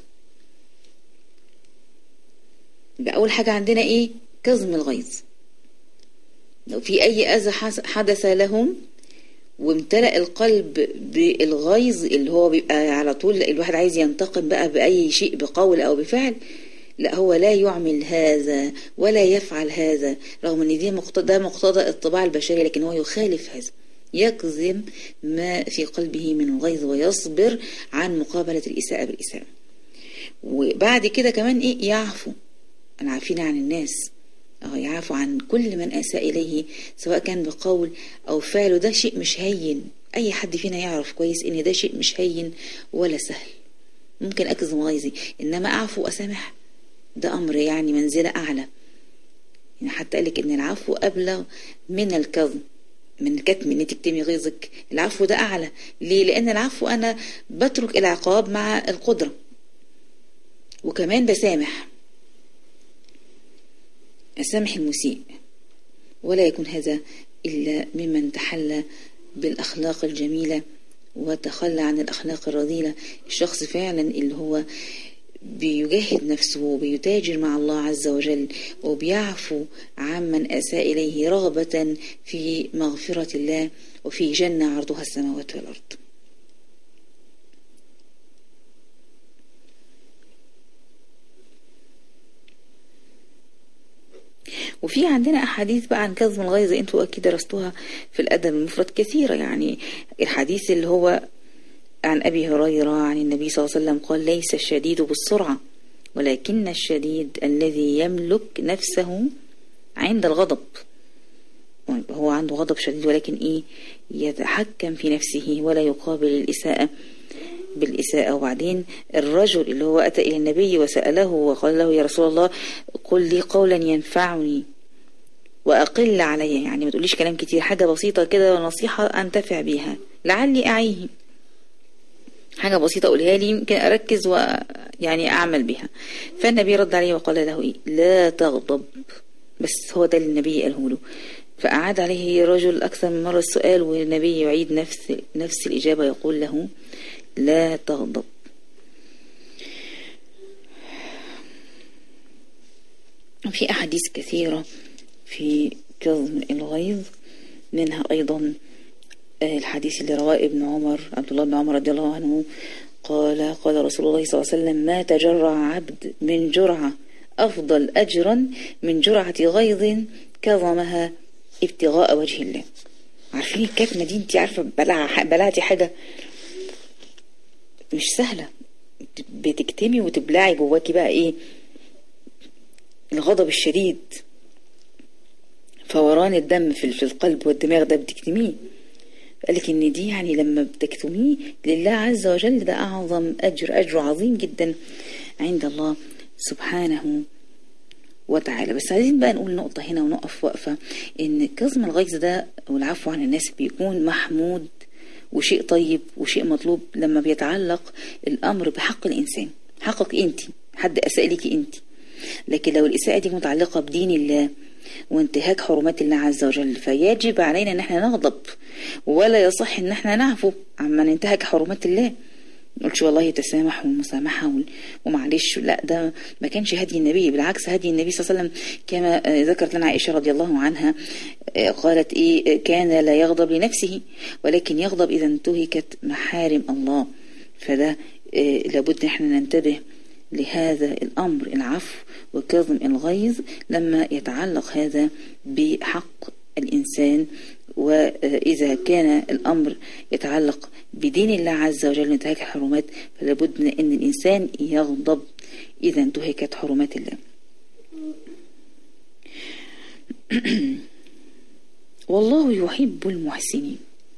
يبقى أول حاجة عندنا إيه؟ كظم الغيظ. لو في أي أذى حدث لهم وامتلأ القلب بالغيظ اللي هو بيبقى على طول الواحد عايز ينتقم بقى بأي شيء بقول أو بفعل، لا هو لا يعمل هذا ولا يفعل هذا، رغم ان دي مقتضى مقتضى الطباع البشري، لكن هو يخالف هذا، يكظم ما في قلبه من الغيظ ويصبر عن مقابلة الإساءة بالإساءة. وبعد كده كمان إيه؟ يعفو. أنا عارفين عن الناس، أو يعفو عن كل من أساء إليه سواء كان بقول أو فعل. ده شيء مش هين، أي حد فينا يعرف كويس إن ده شيء مش هين ولا سهل. ممكن أكظم غيظي، إنما أعفو وأسامح ده أمر يعني منزلة أعلى. يعني حتى قالك إن العفو أبلغ من الكظم، من الكتم، إن تكتمي غيظك. العفو ده أعلى. ليه؟ لأن العفو أنا بترك العقاب مع القدرة، وكمان بسامح أسامح المسيء، ولا يكون هذا إلا ممن تحلى بالأخلاق الجميلة وتخلى عن الأخلاق الرذيلة. الشخص فعلا اللي هو بيجاهد نفسه وبيتاجر مع الله عز وجل وبيعفو عمن أساء إليه رغبة في مغفرة الله وفي جنة عرضها السماوات والأرض. وفي عندنا أحاديث بقى عن كظم الغيظ، انتوا أكيد درستوها في الأدب المفرد كثيرة. يعني الحديث اللي هو عن أبي هريرة عن النبي صلى الله عليه وسلم قال ليس الشديد بالسرعة ولكن الشديد الذي يملك نفسه عند الغضب. هو عنده غضب شديد ولكن إيه؟ يتحكم في نفسه ولا يقابل الإساءة بالإساءة. وبعدين الرجل اللي هو أتى إلى النبي وسأله وقال له يا رسول الله قل لي قولا ينفعني وأقل علي، يعني ما تقوليش كلام كتير، حاجة بسيطة كده ونصيحة أنتفع بيها لعلي أعيه، حاجة بسيطة أقولها لي يمكن أركز ويعني أعمل بها. فالنبي رد عليه وقال له إيه؟ لا تغضب. بس هو ده اللي النبي قاله له. فأعاد عليه رجل أكثر من مرة السؤال والنبي يعيد نفس نفس الإجابة، يقول له لا تغضب. في أحاديث كثيرة في كظم الغيظ، منها أيضا الحديث اللي رواه ابن عمر عبد الله بن عمر رضي الله عنه قال قال رسول الله صلى الله عليه وسلم ما تجرع عبد من جرعة أفضل أجرا من جرعة غيظ كظمها ابتغاء وجه الله. عارفين الكتمة دي؟ انت عارفة بلع بلعتي حاجة مش سهلة، بتكتمي وتبلعي جواكي بقى ايه؟ الغضب الشديد، فوران الدم في القلب والدماغ ده بتكتميه. قالك ان دي يعني لما بتكتميه لله عز وجل ده اعظم اجر، اجر عظيم جدا عند الله سبحانه وتعالى. بس عايزين بقى نقول نقطة هنا ونقف وقفة، ان كظم الغيظ ده والعفو عن الناس بيكون محمود وشيء طيب وشيء مطلوب لما بيتعلق الامر بحق الانسان، حقك انت حد أساء ليكي أنت. لكن لو الإساءة دي متعلقة بدين الله وانتهاك حرمات الله عز وجل فيجب علينا ان احنا نغضب، ولا يصح ان احنا نعفو عمن انتهك حرمات الله. ما نقولش والله تسامح ومسامحة ومعلش، لا، ده ما كانش هدي النبي. بالعكس هدي النبي صلى الله عليه وسلم كما ذكرت لنا عائشة رضي الله عنها قالت ايه، كان لا يغضب لنفسه ولكن يغضب اذا انتهكت محارم الله. فده إيه لابد احنا ننتبه لهذا الأمر، العفو وكظم الغيظ لما يتعلق هذا بحق الإنسان. وإذا كان الأمر يتعلق بدين الله عز وجل انتهاك الحرمات فلابد من أن الإنسان يغضب إذا انتهكت حرمات الله. والله يحب المحسنين.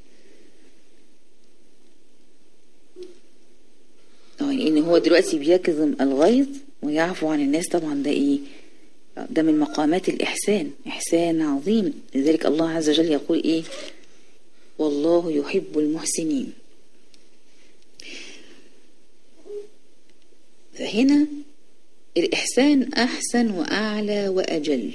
يعني ان هو دلوقتي بيكظم الغيظ ويعفو عن الناس، طبعا ده ايه، ده من مقامات الإحسان، إحسان عظيم. لذلك الله عز وجل يقول ايه، والله يحب المحسنين. فهنا الإحسان أحسن وأعلى وأجل.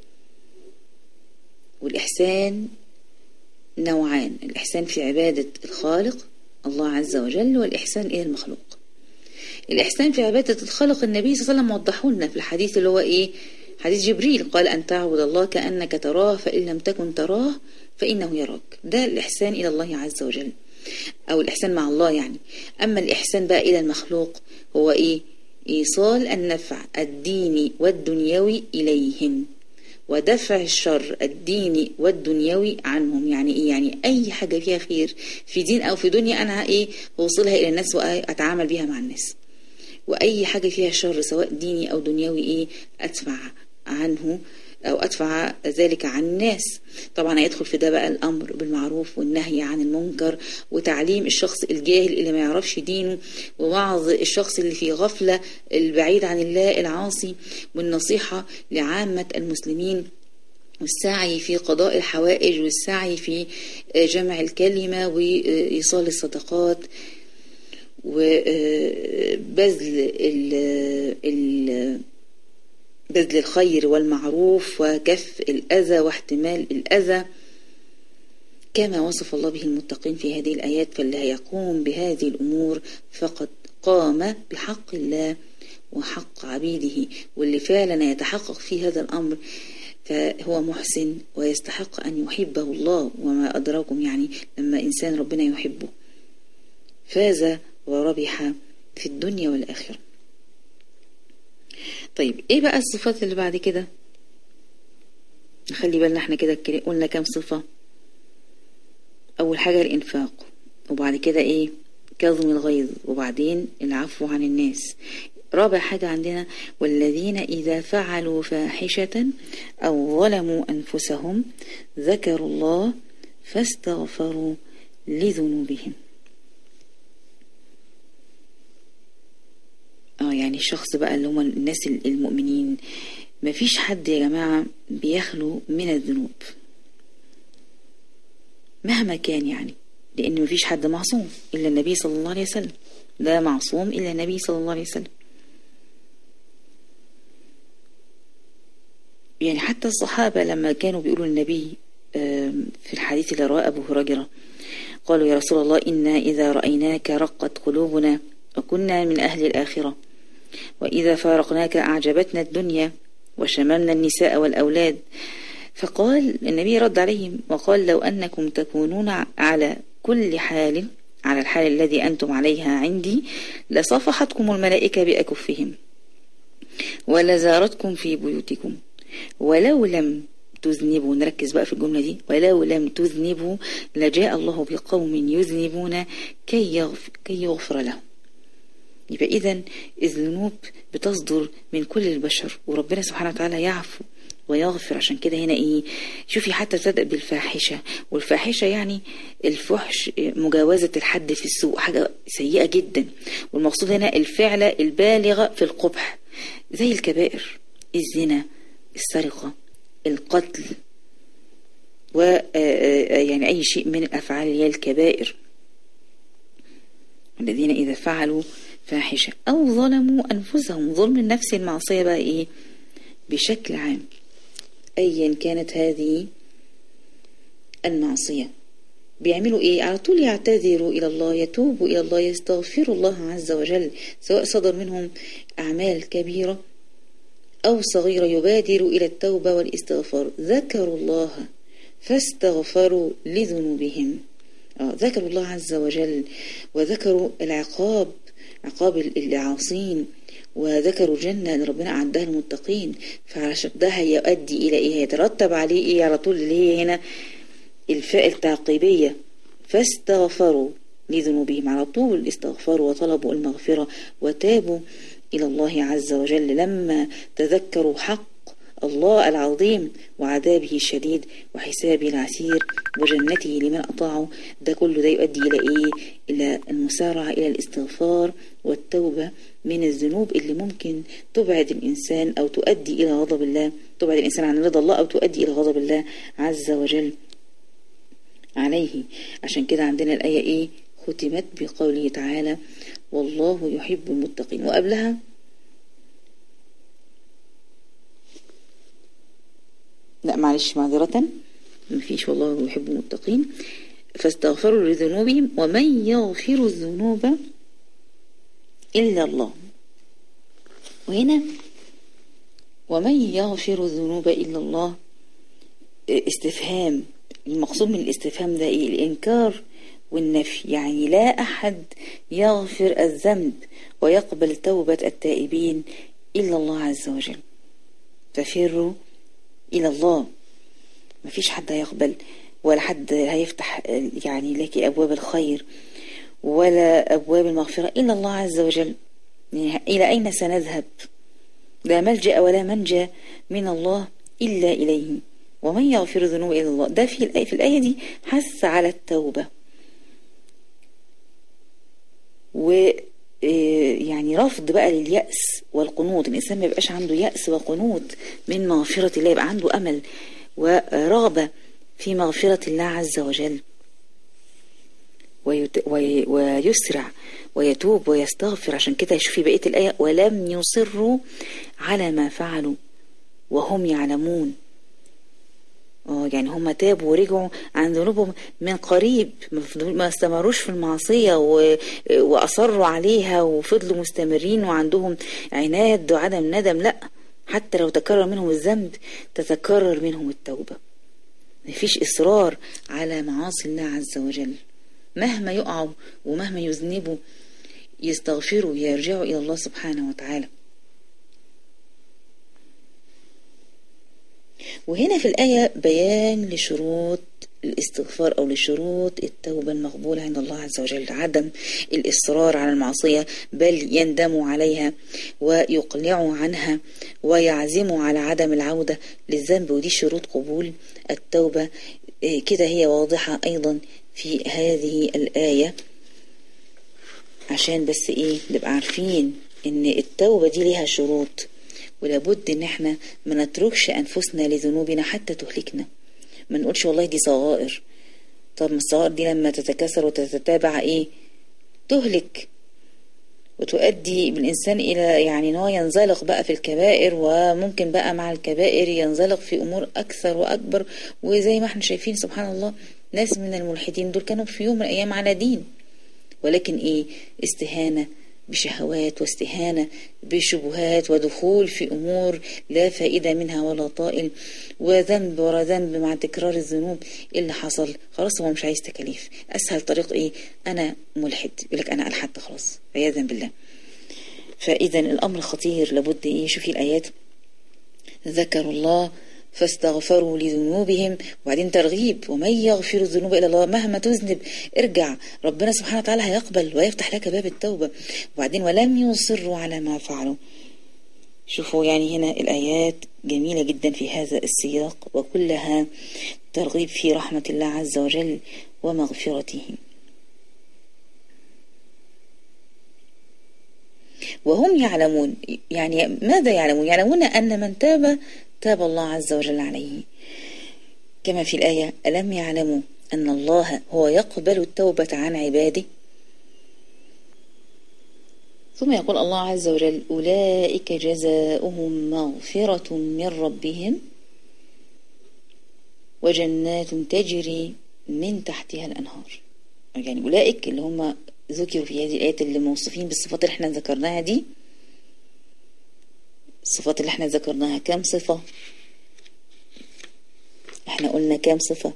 والإحسان نوعان، الإحسان في عبادة الخالق الله عز وجل والإحسان إلى المخلوق. الإحسان في عبادة الخالق النبي صلى الله عليه وسلم وضحوا لنا في الحديث اللي هو إيه، حديث جبريل، قال أن تعبد الله كأنك تراه فإن لم تكن تراه فإنه يراك. ده الإحسان إلى الله عز وجل أو الإحسان مع الله يعني. أما الإحسان بقى إلى المخلوق هو إيه، إيصال النفع الديني والدنيوي إليهم ودفع الشر الديني والدنيوي عنهم. يعني إيه، يعني أي حاجة فيها خير في دين أو في دنيا أنا إيه أوصلها إلى الناس وأتعامل بها مع الناس، وأي حاجة فيها شر سواء ديني أو دنيوي إيه أدفع عنه أو أدفع ذلك عن الناس. طبعا هيدخل في ده بقى الأمر بالمعروف والنهي عن المنكر وتعليم الشخص الجاهل اللي ما يعرفش دينه ووعظ الشخص اللي في غفلة البعيد عن الله العاصي، والنصيحة لعامة المسلمين، والسعي في قضاء الحوائج والسعي في جمع الكلمة وإيصال الصدقات وبذل ال بذل الخير والمعروف وكف الأذى واحتمال الأذى كما وصف الله به المتقين في هذه الآيات. فاللي هيقوم بهذه الأمور فقد قام بحق الله وحق عبيده، واللي فعلا يتحقق في هذا الأمر فهو محسن ويستحق أن يحبه الله. وما أدراكم يعني لما إنسان ربنا يحبه فاز وربح في الدنيا والآخرة. طيب ايه بقى الصفات اللي بعد كده؟ نخلي بالنا احنا كده قلنا كام صفة. اول حاجة الانفاق، وبعد كده ايه، كظم الغيظ، وبعدين العفو عن الناس. رابع حاجة عندنا والذين إذا فعلوا فاحشة أو ظلموا أنفسهم ذكروا الله فاستغفروا لذنوبهم. اه يعني الشخص بقى اللي هم الناس المؤمنين، ما فيش حد يا جماعة بيخلو من الذنوب مهما كان يعني، لأن ما فيش حد معصوم إلا النبي صلى الله عليه وسلم، لا معصوم إلا النبي صلى الله عليه وسلم. يعني حتى الصحابة لما كانوا بيقولوا النبي في الحديث اللي رواه أبو هريرة قالوا يا رسول الله إنا إذا رأيناك رقت قلوبنا وكنا من أهل الآخرة، وإذا فارقناك أعجبتنا الدنيا وشممنا النساء والأولاد. فقال النبي رد عليهم وقال لو أنكم تكونون على كل حال على الحال الذي أنتم عليها عندي لصفحتكم الملائكة بأكفهم ولزارتكم في بيوتكم ولو لم تذنبوا. نركز بقى في الجملة دي، ولو لم تذنبوا لجاء الله بقوم يذنبون كي يغفر, كي يغفر لهم. يبقى إذن الذنوب بتصدر من كل البشر وربنا سبحانه وتعالى يعفو ويغفر. عشان كده هنا إيه، شوفي حتى تبدأ بالفاحشة، والفاحشة يعني الفحش مجاوزة الحد في السوء، حاجة سيئة جدا، والمقصود هنا الفعلة البالغة في القبح زي الكبائر، الزنا، السرقة، القتل، ويعني أي شيء من الأفعال هي الكبائر. الذين إذا فعلوا فاحشة أو ظلموا أنفسهم. ظلم النفس المعصية بقى إيه؟ بشكل عام أيا كانت هذه المعصية بيعملوا إيه؟ على طول يعتذروا إلى الله، يتوبوا إلى الله، يستغفروا الله عز وجل، سواء صدر منهم أعمال كبيرة أو صغيرة يبادروا إلى التوبة والاستغفار. ذكروا الله فاستغفروا لذنوبهم. آه ذكروا الله عز وجل وذكروا العقاب، عقاب العاصين، وذكروا الجنة اللي ربنا أعدها للمتقين. فعشان ده هيؤدي إلى إيه؟ هيترتب عليه إيه على طول؟ اللي هي هنا الفاء التعقيبية، فاستغفروا لذنوبهم. على طول استغفروا وطلبوا المغفرة وتابوا إلى الله عز وجل لما تذكروا حق الله العظيم وعذابه الشديد وحسابه العسير وجنته لمن أطاعه. ده كله ده يؤدي إلى إيه؟ إلى المسارعة إلى الاستغفار والتوبة من الذنوب اللي ممكن تبعد الإنسان أو تؤدي إلى غضب الله، تبعد الإنسان عن رضا الله أو تؤدي إلى غضب الله عز وجل عليه. عشان كده عندنا الآية إيه؟ ختمت بقوله تعالى والله يحب المتقين. وقبلها لا معلش معذرة مفيش والله يحب المتقين. فاستغفروا لذنوبهم ومن يغفر الذنوب إلا الله. وهنا ومن يغفر الذنوب إلا الله استفهام. المقصود من الاستفهام ده إيه؟ الإنكار والنفي. يعني لا أحد يغفر الذنب ويقبل توبة التائبين إلا الله عز وجل. ففروا إلى الله. مفيش حد هيقبل ولا حد هيفتح يعني لك أبواب الخير ولا أبواب المغفرة إلا الله عز وجل. يعني إلى أين سنذهب؟ لا ملجأ ولا منجى من الله إلا إليه. ومن يغفر الذنوب إلا الله. ده في الآية, في الآية دي حث على التوبة و يعني رفض بقى لليأس والقنوط. الإنسان ما يبقاش عنده يأس وقنوط من مغفرة الله، يبقى عنده أمل ورغبة في مغفرة الله عز وجل ويسرع ويتوب ويستغفر. عشان كده يشوفي بقية الآية ولم يصروا على ما فعلوا وهم يعلمون. اه يعني هم تابوا ورجعوا عن ذنوبهم من قريب، ما استمروش في المعصية وأصروا عليها وفضلوا مستمرين وعندهم عناد وعدم ندم. لا، حتى لو تكرر منهم الذنب تتكرر منهم التوبة. مفيش إصرار على معاصي الله عز وجل، مهما يقعوا ومهما يذنبوا يستغفروا يرجعوا إلى الله سبحانه وتعالى. وهنا في الآية بيان لشروط الاستغفار أو لشروط التوبة المقبولة عند الله عز وجل. عدم الإصرار على المعصية، بل يندموا عليها ويقلعوا عنها ويعزموا على عدم العودة للذنب. ودي شروط قبول التوبة. كده هي واضحة أيضا في هذه الآية، عشان بس إيه نبقى عارفين إن التوبة دي ليها شروط، ولابد ان احنا ما نتركش انفسنا لذنوبنا حتى تهلكنا. ما نقولش والله دي صغائر. طب ما الصغائر دي لما تتكاثر وتتتابع ايه؟ تهلك وتؤدي بالانسان الى يعني ان هو ينزلق بقى في الكبائر، وممكن بقى مع الكبائر ينزلق في امور اكثر واكبر. وزي ما احنا شايفين سبحان الله ناس من الملحدين دول كانوا في يوم من الايام على دين، ولكن ايه؟ استهانة بشهوات واستهانة بشبهات ودخول في أمور لا فائدة منها ولا طائل، وذنب ورا ذنب مع تكرار الذنوب. اللي حصل خلاص هو مش عايز تكاليف. أسهل طريق إيه؟ أنا ملحد، يقول لك أنا ألحدت خلاص عياذا بالله. فإذا الأمر خطير، لابد إيه؟ شوفي الآيات، ذكروا الله فاستغفروا لذنوبهم، وبعدين ترغيب ومن يغفر الذنوب إلا الله. مهما تذنب ارجع، ربنا سبحانه وتعالى هيقبل ويفتح لك باب التوبة. وبعدين ولم يصروا على ما فعلوا. شوفوا يعني هنا الآيات جميلة جدا في هذا السياق، وكلها ترغيب في رحمة الله عز وجل ومغفرته. وهم يعلمون، يعني ماذا يعلمون؟ يعلمون أن من تاب تاب الله عز وجل عليه، كما في الآية ألم يعلموا أن الله هو يقبل التوبة عن عباده. ثم يقول الله عز وجل أولئك جزاؤهم مغفرة من ربهم وجنات تجري من تحتها الأنهار. يعني أولئك اللي هم ذكروا في هذه الآيات اللي موصوفين بالصفات اللي احنا ذكرناها دي. الصفات اللي احنا ذكرناها كم صفة؟ احنا قلنا كم صفة؟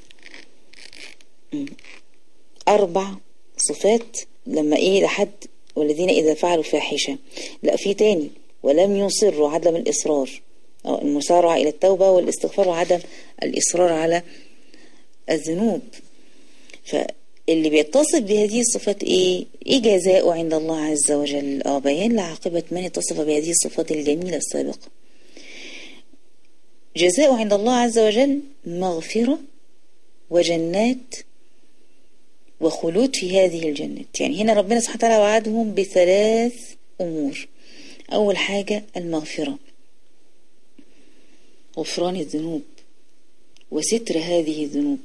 أربع صفات. لما ايه لحد والذين إذا فعلوا فاحشة، لا في تاني ولم يصروا عدم الإصرار، المسارعة إلى التوبة والاستغفار وعدم الإصرار على الذنوب. فاللي بيتصف بهذه الصفات ايه ايه جزاؤه عند الله عز وجل؟ اه بيان لعاقبة من اتصف بهذه الصفات الجميلة السابقة. جزاؤه عند الله عز وجل مغفرة وجنات وخلود في هذه الجنات. يعني هنا ربنا سبحانه وتعالى وعدهم بثلاث أمور. أول حاجة المغفرة، غفران الذنوب وستر هذه الذنوب.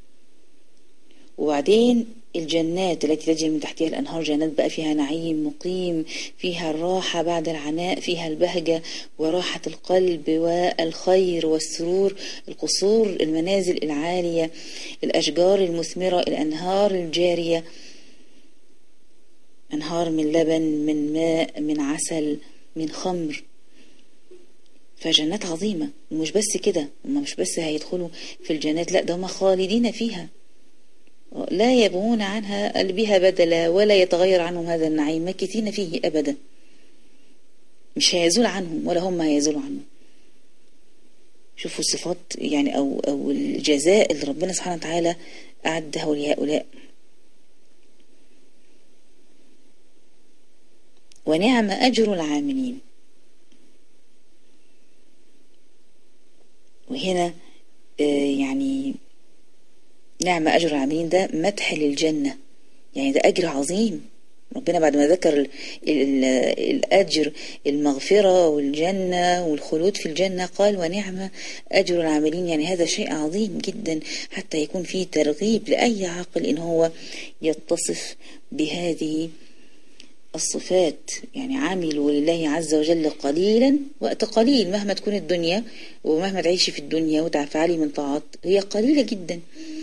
وبعدين الجنات التي تجري من تحتها الأنهار، جنات بقى فيها نعيم مقيم، فيها الراحة بعد العناء، فيها البهجة وراحة القلب والخير والسرور، القصور، المنازل العالية، الأشجار المثمرة، الأنهار الجارية، أنهار من لبن، من ماء، من عسل، من خمر. فجنات عظيمة. ومش بس كده، هم مش بس هيدخلوا في الجنات، لا ده هم خالدين فيها لا يبغون عنها بها بدلا ولا يتغير عنهم هذا النعيم، ماكثين فيه أبدا، مش هيزول عنهم ولا هم هيزولوا عنه. شوفوا الصفات يعني أو, أو الجزاء اللي ربنا سبحانه وتعالى أعده لهؤلاء. ونعم أجر العاملين. وهنا آه يعني نعم أجر العاملين ده مدح للجنة، يعني ده أجر عظيم. ربنا بعد ما ذكر ال ال الأجر المغفرة والجنة والخلود في الجنة قال ونعم أجر العاملين، يعني هذا شيء عظيم جدا حتى يكون فيه ترغيب لأي عاقل إن هو يتصف بهذه الصفات. يعني عاملوا لله عز وجل قليلا وقت قليل، مهما تكون الدنيا ومهما تعيشي في الدنيا وتفعلي من طاعات هي قليلة جدا،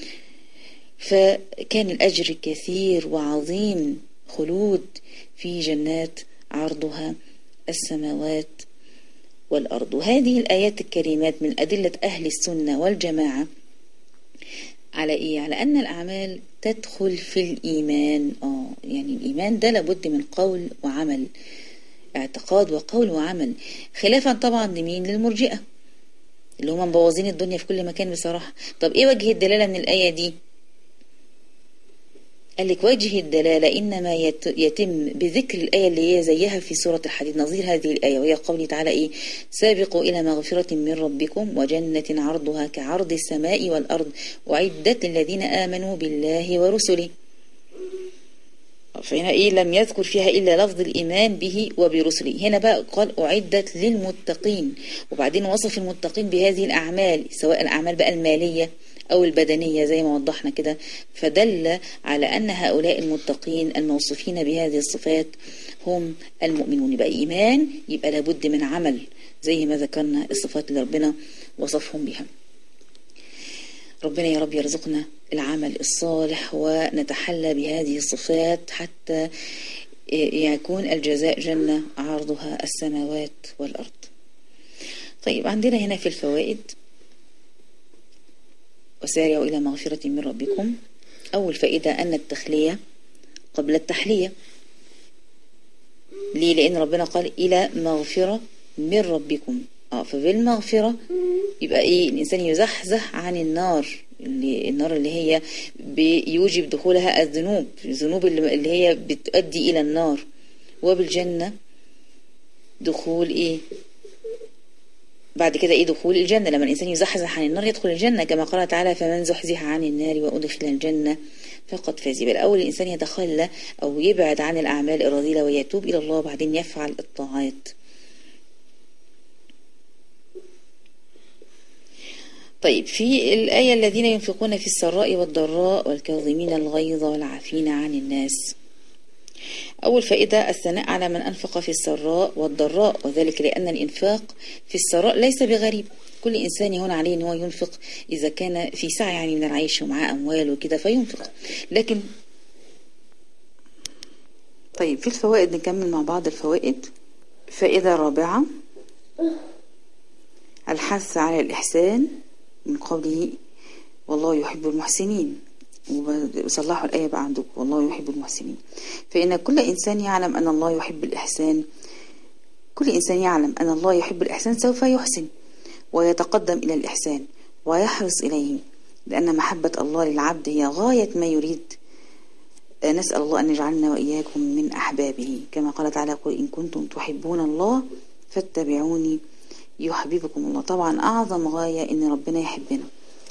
فكان الأجر كثير وعظيم، خلود في جنات عرضها السماوات والأرض. وهذه الآيات الكريمات من أدلة أهل السنة والجماعة على إيه؟ على أن الأعمال تدخل في الإيمان. آه يعني الإيمان ده لابد من قول وعمل، اعتقاد وقول وعمل، خلافا طبعا لمين؟ للمرجئة اللي هم مبوظين الدنيا في كل مكان بصراحة. طب إيه وجه الدلالة من الآية دي؟ قال لك وجه الدلالة إنما يتم بذكر الآية اللي هي زيها في سورة الحديد، نظير هذه الآية، وهي قوله تعالى إيه؟ سابقوا إلى مغفرة من ربكم وجنة عرضها كعرض السماء والأرض وعدت للذين آمنوا بالله ورسله. فهنا إيه؟ لم يذكر فيها إلا لفظ الإيمان به وبرسله. هنا بقى قال أعدت للمتقين، وبعدين وصف المتقين بهذه الأعمال، سواء الأعمال بقى المالية أو البدنية زي ما وضحنا كده، فدل على أن هؤلاء المتقين الموصوفين بهذه الصفات هم المؤمنون. يبقى إيمان يبقى لابد من عمل زي ما ذكرنا الصفات اللي ربنا وصفهم بها. ربنا يا رب يرزقنا العمل الصالح ونتحلى بهذه الصفات حتى يكون الجزاء جنة عرضها السماوات والأرض. طيب عندنا هنا في الفوائد وسارعوا إلى مغفرة من ربكم. أول فائدة أن التخلية قبل التحلية. ليه؟ لأن ربنا قال إلى مغفرة من ربكم. آه فبالمغفرة يبقى إيه؟ الإنسان يزحزح عن النار، اللي النار اللي هي بيوجب دخولها الذنوب، الذنوب اللي هي بتؤدي إلى النار. وبالجنة دخول إيه؟ بعد كده ايه؟ دخول الجنة. لما الإنسان يزحزح عن النار يدخل الجنة، كما قال تعالى فمن زحزح عن النار وأدخل الجنة فقد فاز. يبقى الأول الإنسان يتخلى أو يبعد عن الأعمال الرذيلة ويتوب إلى الله وبعدين يفعل الطاعات. طيب في الآية الذين ينفقون في السراء والضراء والكاظمين الغيظ والعافين عن الناس. أول فائدة الثناء على من أنفق في السراء والضراء، وذلك لأن الإنفاق في السراء ليس بغريب، كل إنسان يهون عليه أن هو ينفق إذا كان في سعة يعني من العيش ومعاه أموال وكده فينفق. لكن طيب في الفوائد نكمل مع بعض الفوائد. فائدة رابعة الحث على الإحسان من قوله والله يحب المحسنين، وصلحوا الآية بقى عندكم والله يحب المحسنين. فإن كل إنسان يعلم أن الله يحب الإحسان، كل إنسان يعلم أن الله يحب الإحسان سوف يحسن ويتقدم إلى الإحسان ويحرص إليه، لأن محبة الله للعبد هي غاية ما يريد. نسأل الله أن يجعلنا وإياكم من أحبابه، كما قال تعالى قل إن كنتم تحبون الله فاتبعوني يحببكم الله. طبعا أعظم غاية أن ربنا يحبنا،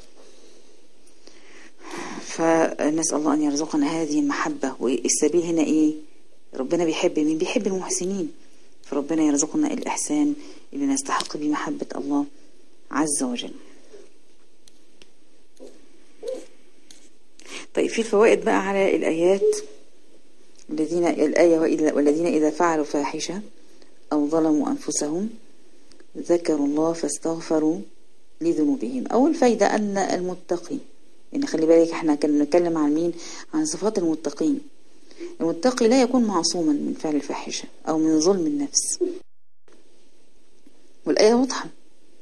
فنسأل الله أن يرزقنا هذه المحبة. والسبيل هنا إيه؟ ربنا بيحب مين؟ بيحب المحسنين، فربنا يرزقنا الإحسان اللي نستحق به محبة الله عز وجل. طيب في الفوائد بقى على الآيات، الذين الآية والذين إذا فعلوا فاحشة أو ظلموا أنفسهم ذكروا الله فاستغفروا لذنوبهم. أول فايدة أن المتقي، يعني خلي بالك احنا كنا نتكلم عن مين؟ عن صفات المتقين. المتقي لا يكون معصوما من فعل الفاحشة أو من ظلم النفس، والآية واضحة.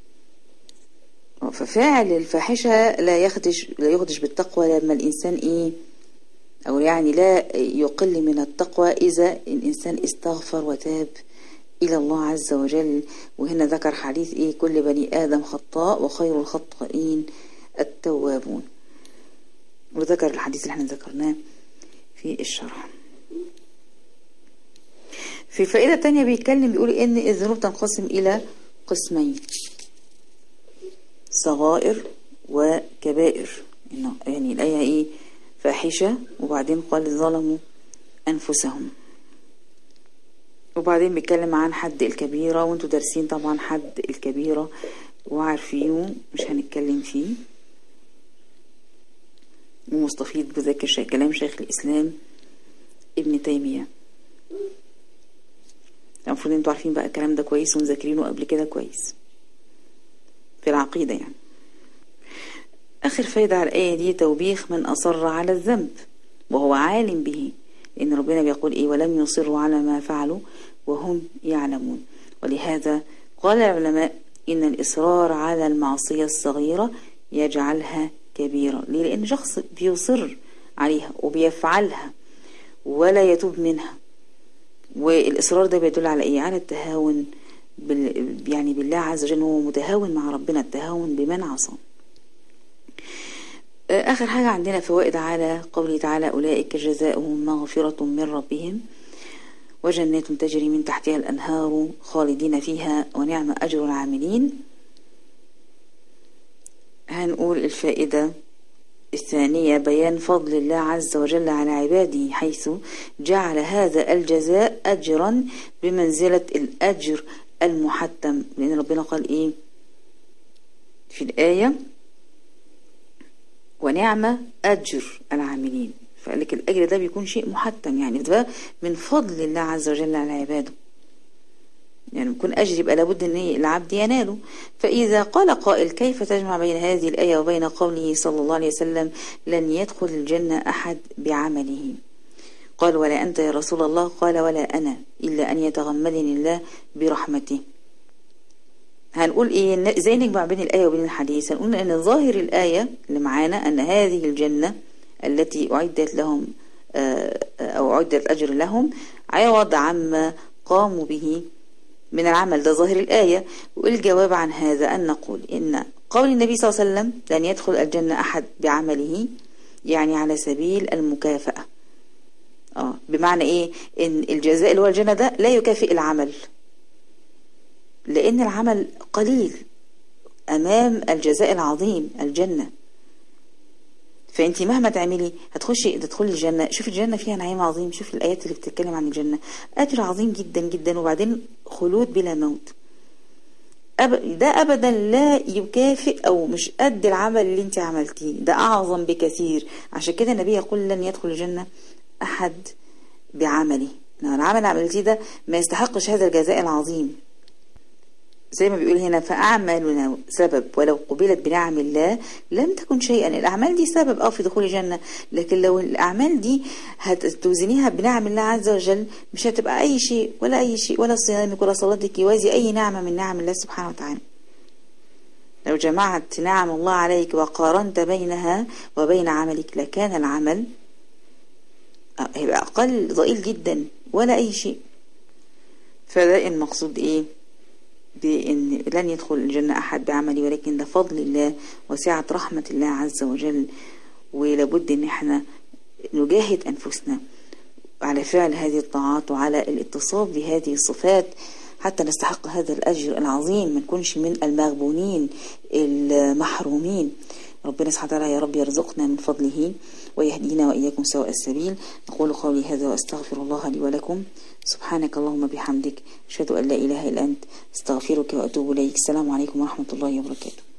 ففاعل الفاحشة لا يخدش لا يخدش بالتقوى لما الإنسان إيه، أو يعني لا يقل من التقوى إذا الإنسان استغفر وتاب إلى الله عز وجل. وهنا ذكر حديث إيه؟ كل بني آدم خطاء وخير الخطائين التوابون، وذكر الحديث اللي احنا ذكرناه في الشرح. في فائدة تانية بيتكلم بيقول إن الذنوب تنقسم إلى قسمين، صغائر وكبائر. يعني الآية إيه؟ فاحشة، وبعدين قال ظلموا أنفسهم، وبعدين بيتكلم عن حد الكبيرة، وانتوا دارسين طبعا حد الكبيرة وعارفينه مش هنتكلم فيه، ومستفيد بذكر كلام شيخ الإسلام ابن تيمية. المفروض انتوا عارفين بقى الكلام ده كويس ومذاكرينه قبل كده كويس في العقيدة يعني. آخر فايدة على الآية دي توبيخ من أصر على الذنب وهو عالم به، لأن ربنا بيقول إيه؟ ولم يصروا على ما فعلوا وهم يعلمون. ولهذا قال العلماء إن الإصرار على المعصية الصغيرة يجعلها كبيرة. ليه؟ لأن شخص بيصر عليها وبيفعلها ولا يتوب منها، والإصرار ده بيدل على إيه؟ على التهاون بال... يعني بالله عز وجل، هو متهاون مع ربنا، التهاون بمن عصى. آخر حاجة عندنا فوائد على قوله تعالى أولئك جزاؤهم مغفرة من ربهم وجنات تجري من تحتها الأنهار خالدين فيها ونعم أجر العاملين. هنقول الفائدة الثانية بيان فضل الله عز وجل على عباده، حيث جعل هذا الجزاء أجرا بمنزلة الأجر المحتم، لأن ربنا قال إيه في الآية؟ ونعم أجر العاملين. فقال لك الأجر ده بيكون شيء محتم، يعني ده من فضل الله عز وجل على عباده، يعني بيكون أجر يبقى لابد أن العبد يناله. فإذا قال قائل كيف تجمع بين هذه الآية وبين قوله صلى الله عليه وسلم لن يدخل الجنة أحد بعمله؟ قال ولا أنت يا رسول الله؟ قال ولا أنا إلا أن يتغمدني الله برحمته. هنقول إيه؟ إزاي نجمع بين الآية وبين الحديث؟ هنقول أن ظاهر الآية اللي معانا أن هذه الجنة التي أعدت لهم أو أعدت الأجر لهم عوض عما قاموا به من العمل، ده ظاهر الآية. والجواب عن هذا أن نقول إن قول النبي صلى الله عليه وسلم لن يدخل الجنة أحد بعمله يعني على سبيل المكافأة. آه بمعنى إيه؟ إن الجزاء اللي هو الجنة ده لا يكافئ العمل، لأن العمل قليل أمام الجزاء العظيم الجنة. فأنت مهما تعملي هتخشي تدخلي الجنة. شوف الجنة فيها نعيم عظيم، شوف الآيات اللي بتتكلم عن الجنة، أجر عظيم جدا جدا، وبعدين خلود بلا موت. أب... ده أبدا لا يكافئ أو مش قد العمل اللي انت عملتيه، ده أعظم بكثير. عشان كده النبي يقول لن يدخل الجنة أحد بعمله، العمل عملتيه ده ما يستحقش هذا الجزاء العظيم. زي ما بيقول هنا فأعمالنا سبب ولو قبلت بنعم الله لم تكن شيئا. الأعمال دي سبب اه في دخول الجنة، لكن لو الأعمال دي هتوزنيها بنعم الله عز وجل مش هتبقى أي شيء ولا أي شيء، ولا صيامك ولا صلاتك يوازي أي نعمة من نعم الله سبحانه وتعالى. لو جمعت نعم الله عليك وقارنت بينها وبين عملك لكان العمل هيبقى أقل ضئيل جدا ولا أي شيء. فده المقصود إيه؟ بأن لن يدخل الجنة أحد بعملي، ولكن ده فضل الله وسعة رحمة الله عز وجل. ولابد أن احنا نجاهد أنفسنا على فعل هذه الطاعات وعلى الاتصاف بهذه الصفات حتى نستحق هذا الأجر العظيم، ما نكونش من المغبونين المحرومين. ربنا سبحانه وتعالى يا رب يرزقنا من فضله ويهدينا وإياكم سواء السبيل. أقول قولي هذا وأستغفر الله لي ولكم. سبحانك اللهم بحمدك، أشهد أن لا إله إلا أنت، استغفرك وأتوب إليك. السلام عليكم ورحمة الله وبركاته.